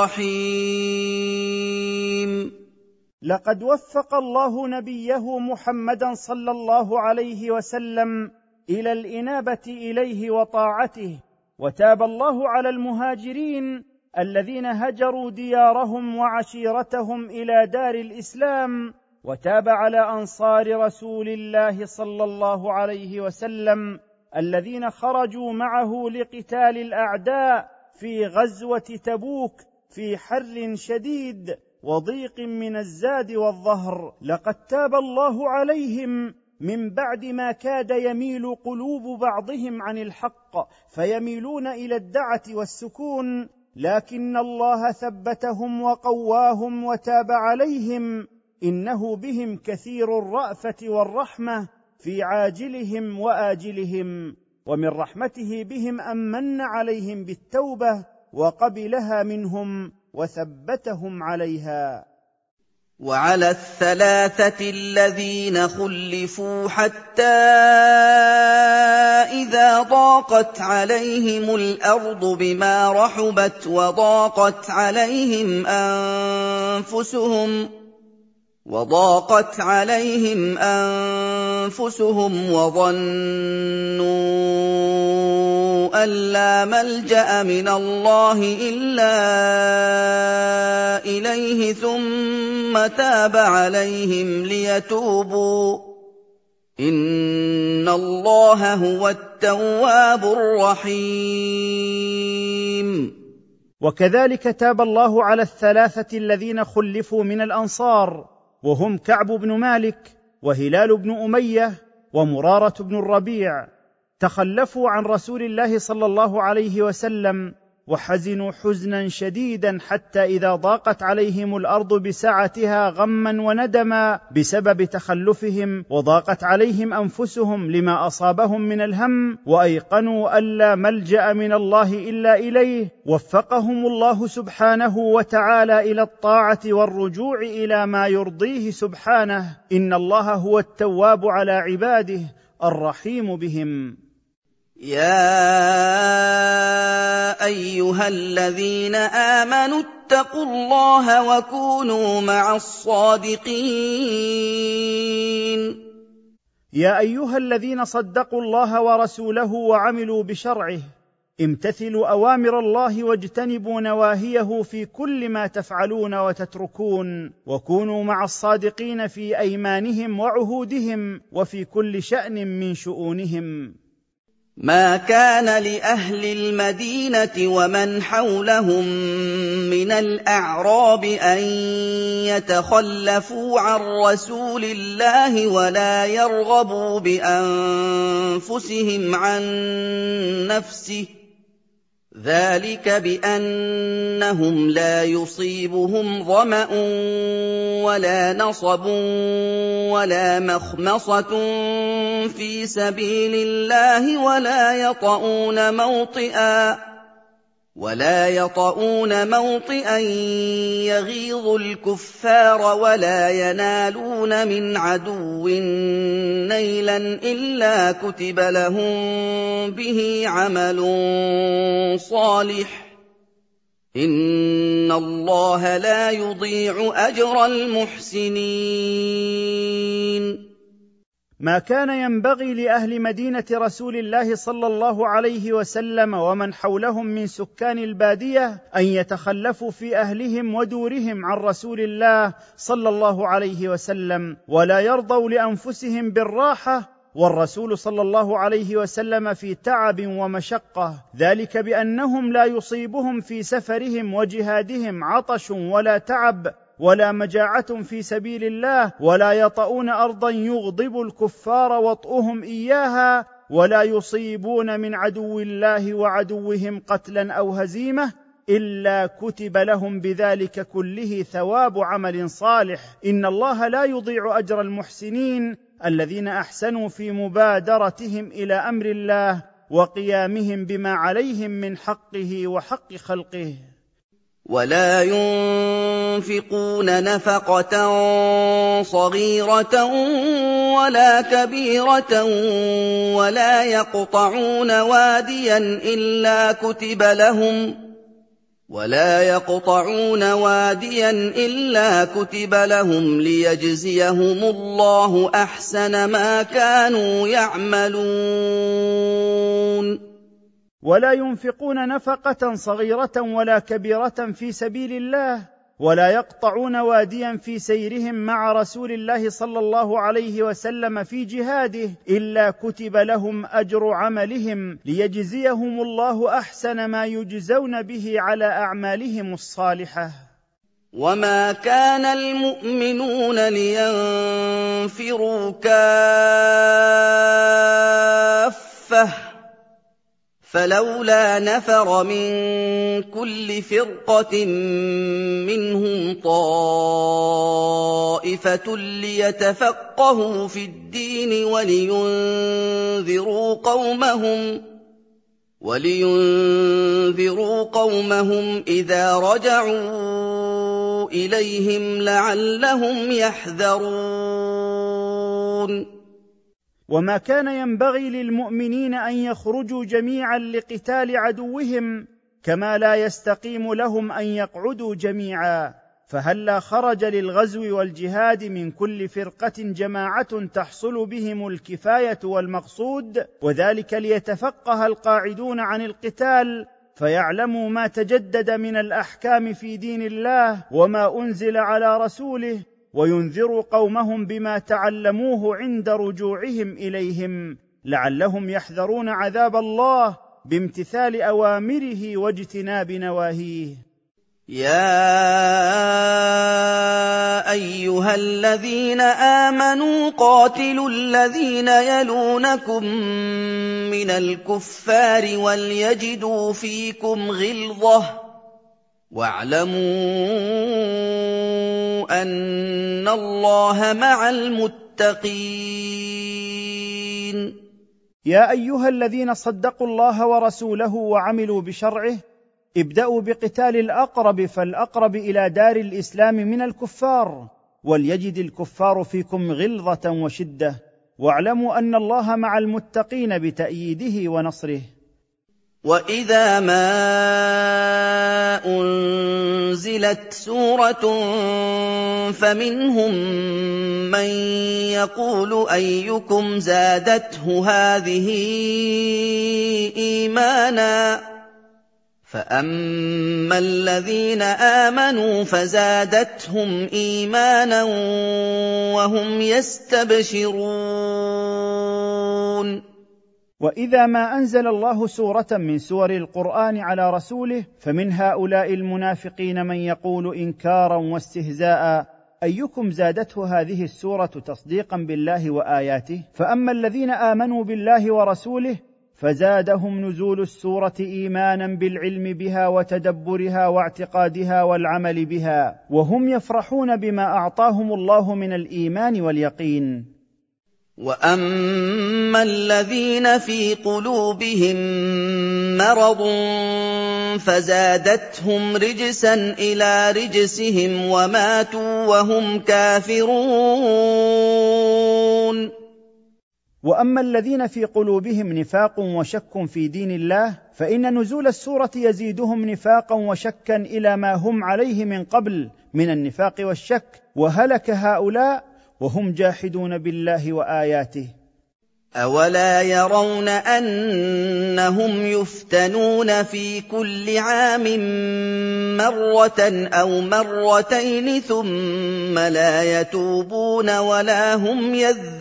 رحيم. لقد وفق الله نبيه محمدا صلى الله عليه وسلم إلى الإنابة إليه وطاعته، وتاب الله على المهاجرين الذين هجروا ديارهم وعشيرتهم إلى دار الإسلام، وتاب على أنصار رسول الله صلى الله عليه وسلم الذين خرجوا معه لقتال الأعداء في غزوة تبوك في حر شديد وضيق من الزاد والظهر. لقد تاب الله عليهم من بعد ما كاد يميل قلوب بعضهم عن الحق فيميلون إلى الدعة والسكون، لكن الله ثبتهم وقواهم وتاب عليهم، إنه بهم كثير الرأفة والرحمة في عاجلهم وآجلهم، ومن رحمته بهم أن من عليهم بالتوبة وقبلها منهم وثبتهم عليها. وعلى الثلاثة الذين خلفوا حتى إذا ضاقت عليهم الأرض بما رحبت وضاقت عليهم أنفسهم وضاقت عليهم أنفسهم وظنوا أن لا ملجأ من الله إلا إليه ثم تاب عليهم ليتوبوا إن الله هو التواب الرحيم. وكذلك تاب الله على الثلاثة الذين خلفوا من الأنصار، وهم كعب بن مالك وهلال بن أمية ومرارة بن الربيع، تخلفوا عن رسول الله صلى الله عليه وسلم وحزنوا حزنا شديدا حتى إذا ضاقت عليهم الأرض بسعتها غما وندما بسبب تخلفهم، وضاقت عليهم أنفسهم لما أصابهم من الهم، وأيقنوا أن لا ملجأ من الله إلا إليه، وفقهم الله سبحانه وتعالى إلى الطاعة والرجوع إلى ما يرضيه سبحانه، إن الله هو التواب على عباده الرحيم بهم. يا أيها الذين آمنوا اتقوا الله وكونوا مع الصادقين. يا أيها الذين صدقوا الله ورسوله وعملوا بشرعه، امتثلوا أوامر الله واجتنبوا نواهيه في كل ما تفعلون وتتركون، وكونوا مع الصادقين في أيمانهم وعهودهم وفي كل شأن من شؤونهم. ما كان لأهل المدينة ومن حولهم من الأعراب أن يتخلفوا عن رسول الله ولا يرغبوا بأنفسهم عن نفسه، ذلك بأنهم لا يصيبهم ظمأ ولا نصب ولا مخمصة في سبيل الله ولا يطؤون موطئا ولا يطؤون موطئا يغيظ الكفار ولا ينالون من عدو نيلا إلا كتب لهم به عمل صالح إن الله لا يضيع أجر المحسنين. ما كان ينبغي لأهل مدينة رسول الله صلى الله عليه وسلم ومن حولهم من سكان البادية أن يتخلفوا في أهلهم ودورهم عن رسول الله صلى الله عليه وسلم، ولا يرضوا لأنفسهم بالراحة، والرسول صلى الله عليه وسلم في تعب ومشقة، ذلك بأنهم لا يصيبهم في سفرهم وجهادهم عطش ولا تعب ولا مجاعة في سبيل الله، ولا يطؤون أرضا يغضب الكفار وطئهم إياها، ولا يصيبون من عدو الله وعدوهم قتلا أو هزيمة إلا كتب لهم بذلك كله ثواب عمل صالح، إن الله لا يضيع أجر المحسنين الذين أحسنوا في مبادرتهم إلى أمر الله وقيامهم بما عليهم من حقه وحق خلقه. ولا ينفقون نفقة صغيرة ولا كبيرة ولا يقطعون واديا إلا كتب لهم ولا يقطعون واديا إلا كتب لهم ليجزيهم الله أحسن ما كانوا يعملون. ولا ينفقون نفقة صغيرة ولا كبيرة في سبيل الله، ولا يقطعون واديا في سيرهم مع رسول الله صلى الله عليه وسلم في جهاده إلا كتب لهم أجر عملهم ليجزيهم الله أحسن ما يجزون به على أعمالهم الصالحة. وما كان المؤمنون لينفروا كافة فلولا نفر من كل فرقة منهم طائفة ليتفقهوا في الدين ولينذروا قومهم ولينذروا قومهم إذا رجعوا إليهم لعلهم يحذرون. وما كان ينبغي للمؤمنين ان يخرجوا جميعا لقتال عدوهم، كما لا يستقيم لهم ان يقعدوا جميعا، فهلا خرج للغزو والجهاد من كل فرقه جماعه تحصل بهم الكفايه والمقصود، وذلك ليتفقه القاعدون عن القتال فيعلموا ما تجدد من الاحكام في دين الله وما انزل على رسوله، وينذروا قومهم بما تعلموه عند رجوعهم اليهم، لعلهم يحذرون عذاب الله بامتثال اوامره واجتناب نواهيه. يا ايها الذين امنوا قاتلوا الذين يلونكم من الكفار وليجدوا فيكم غلظة واعلموا أن الله مع المتقين. يا أيها الذين صدقوا الله ورسوله وعملوا بشرعه، ابدأوا بقتال الأقرب فالأقرب إلى دار الإسلام من الكفار، وليجد الكفار فيكم غلظة وشدة، واعلموا أن الله مع المتقين بتأييده ونصره. وَإِذَا مَا أُنزِلَتْ سُورَةٌ فَمِنْهُم مَّن يَقُولُ أَيُّكُمْ زَادَتْهُ هَٰذِهِ إِيمَانًا ۖ فَأَمَّا الَّذِينَ آمَنُوا فَزَادَتْهُمْ إِيمَانًا وَهُمْ يَسْتَبْشِرُونَ. وإذا ما أنزل الله سورة من سور القرآن على رسوله فمن هؤلاء المنافقين من يقول إنكارا واستهزاء: أيكم زادته هذه السورة تصديقا بالله وآياته؟ فأما الذين آمنوا بالله ورسوله فزادهم نزول السورة إيمانا بالعلم بها وتدبرها واعتقادها والعمل بها، وهم يفرحون بما أعطاهم الله من الإيمان واليقين. وَأَمَّا الَّذِينَ فِي قُلُوبِهِم مَّرَضٌ فَزَادَتْهُمْ رِجْسًا إِلَىٰ رِجْسِهِمْ وَمَاتُوا وَهُمْ كَافِرُونَ. وأما الذين في قلوبهم نفاق وشك في دين الله فإن نزول السورة يزيدهم نفاقا وشكا إلى ما هم عليه من قبل من النفاق والشك، وهلك هؤلاء وهم جاحدون بالله وآياته. أولا يرون أنهم يفتنون في كل عام مرة أو مرتين ثم لا يتوبون ولا هم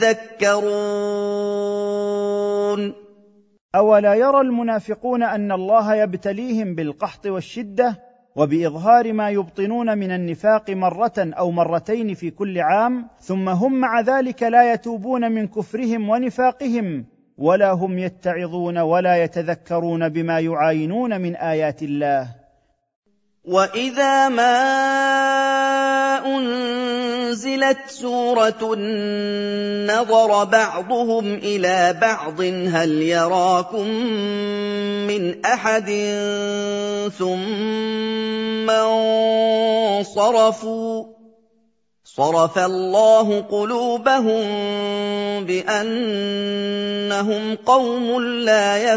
يذكرون. أولا يرى المنافقون أن الله يبتليهم بالقحط والشدة وبإظهار ما يبطنون من النفاق مرة أو مرتين في كل عام، ثم هم مع ذلك لا يتوبون من كفرهم ونفاقهم ولا هم يتعظون ولا يتذكرون بما يعاينون من آيات الله. وَإِذَا مَا أُنزِلَتْ سُورَةٌ نَّظَرَ بَعْضُهُمْ إِلَىٰ بَعْضٍ هَلْ يَرَاكُم مِّنْ أَحَدٍ ثُمَّ انصَرَفُوا صَرَفَ اللَّهُ قُلُوبَهُم بِأَنَّهُمْ قَوْمٌ لَّا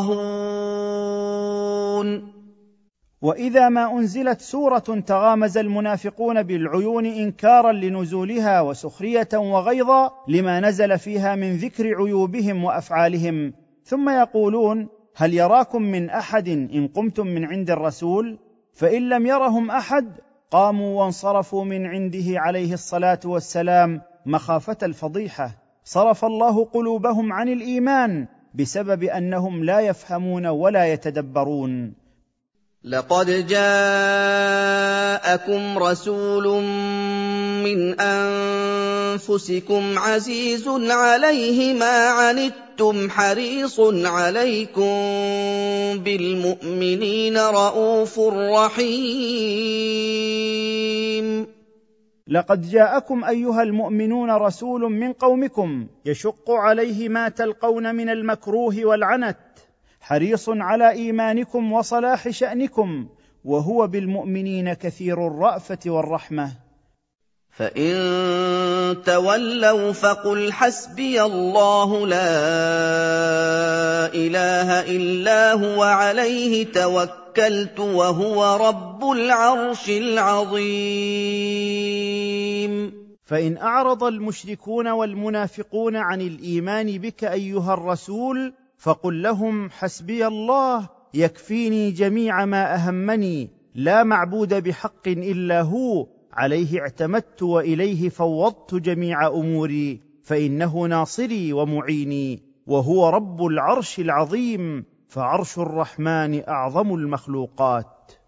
يَفْقَهُونَ. وإذا ما أنزلت سورة تغامز المنافقون بالعيون إنكارا لنزولها وسخرية وغيظا لما نزل فيها من ذكر عيوبهم وأفعالهم، ثم يقولون: هل يراكم من أحد إن قمتم من عند الرسول؟ فإن لم يرهم أحد قاموا وانصرفوا من عنده عليه الصلاة والسلام مخافة الفضيحة. صرف الله قلوبهم عن الإيمان بسبب أنهم لا يفهمون ولا يتدبرون. لقد جاءكم رسول من أنفسكم عزيز عليه ما عنتم حريص عليكم بالمؤمنين رءوف رحيم. لقد جاءكم أيها المؤمنون رسول من قومكم يشق عليه ما تلقون من المكروه والعنت، حريص على إيمانكم وصلاح شأنكم، وهو بالمؤمنين كثير الرأفة والرحمة. فإن تولوا فقل حسبي الله لا إله إلا هو عليه توكلت وهو رب العرش العظيم. فإن أعرض المشركون والمنافقون عن الإيمان بك أيها الرسول فقل لهم حسبي الله يكفيني جميع ما أهمني، لا معبود بحق إلا هو، عليه اعتمدت وإليه فوضت جميع أموري، فإنه ناصري ومعيني، وهو رب العرش العظيم، فعرش الرحمن أعظم المخلوقات.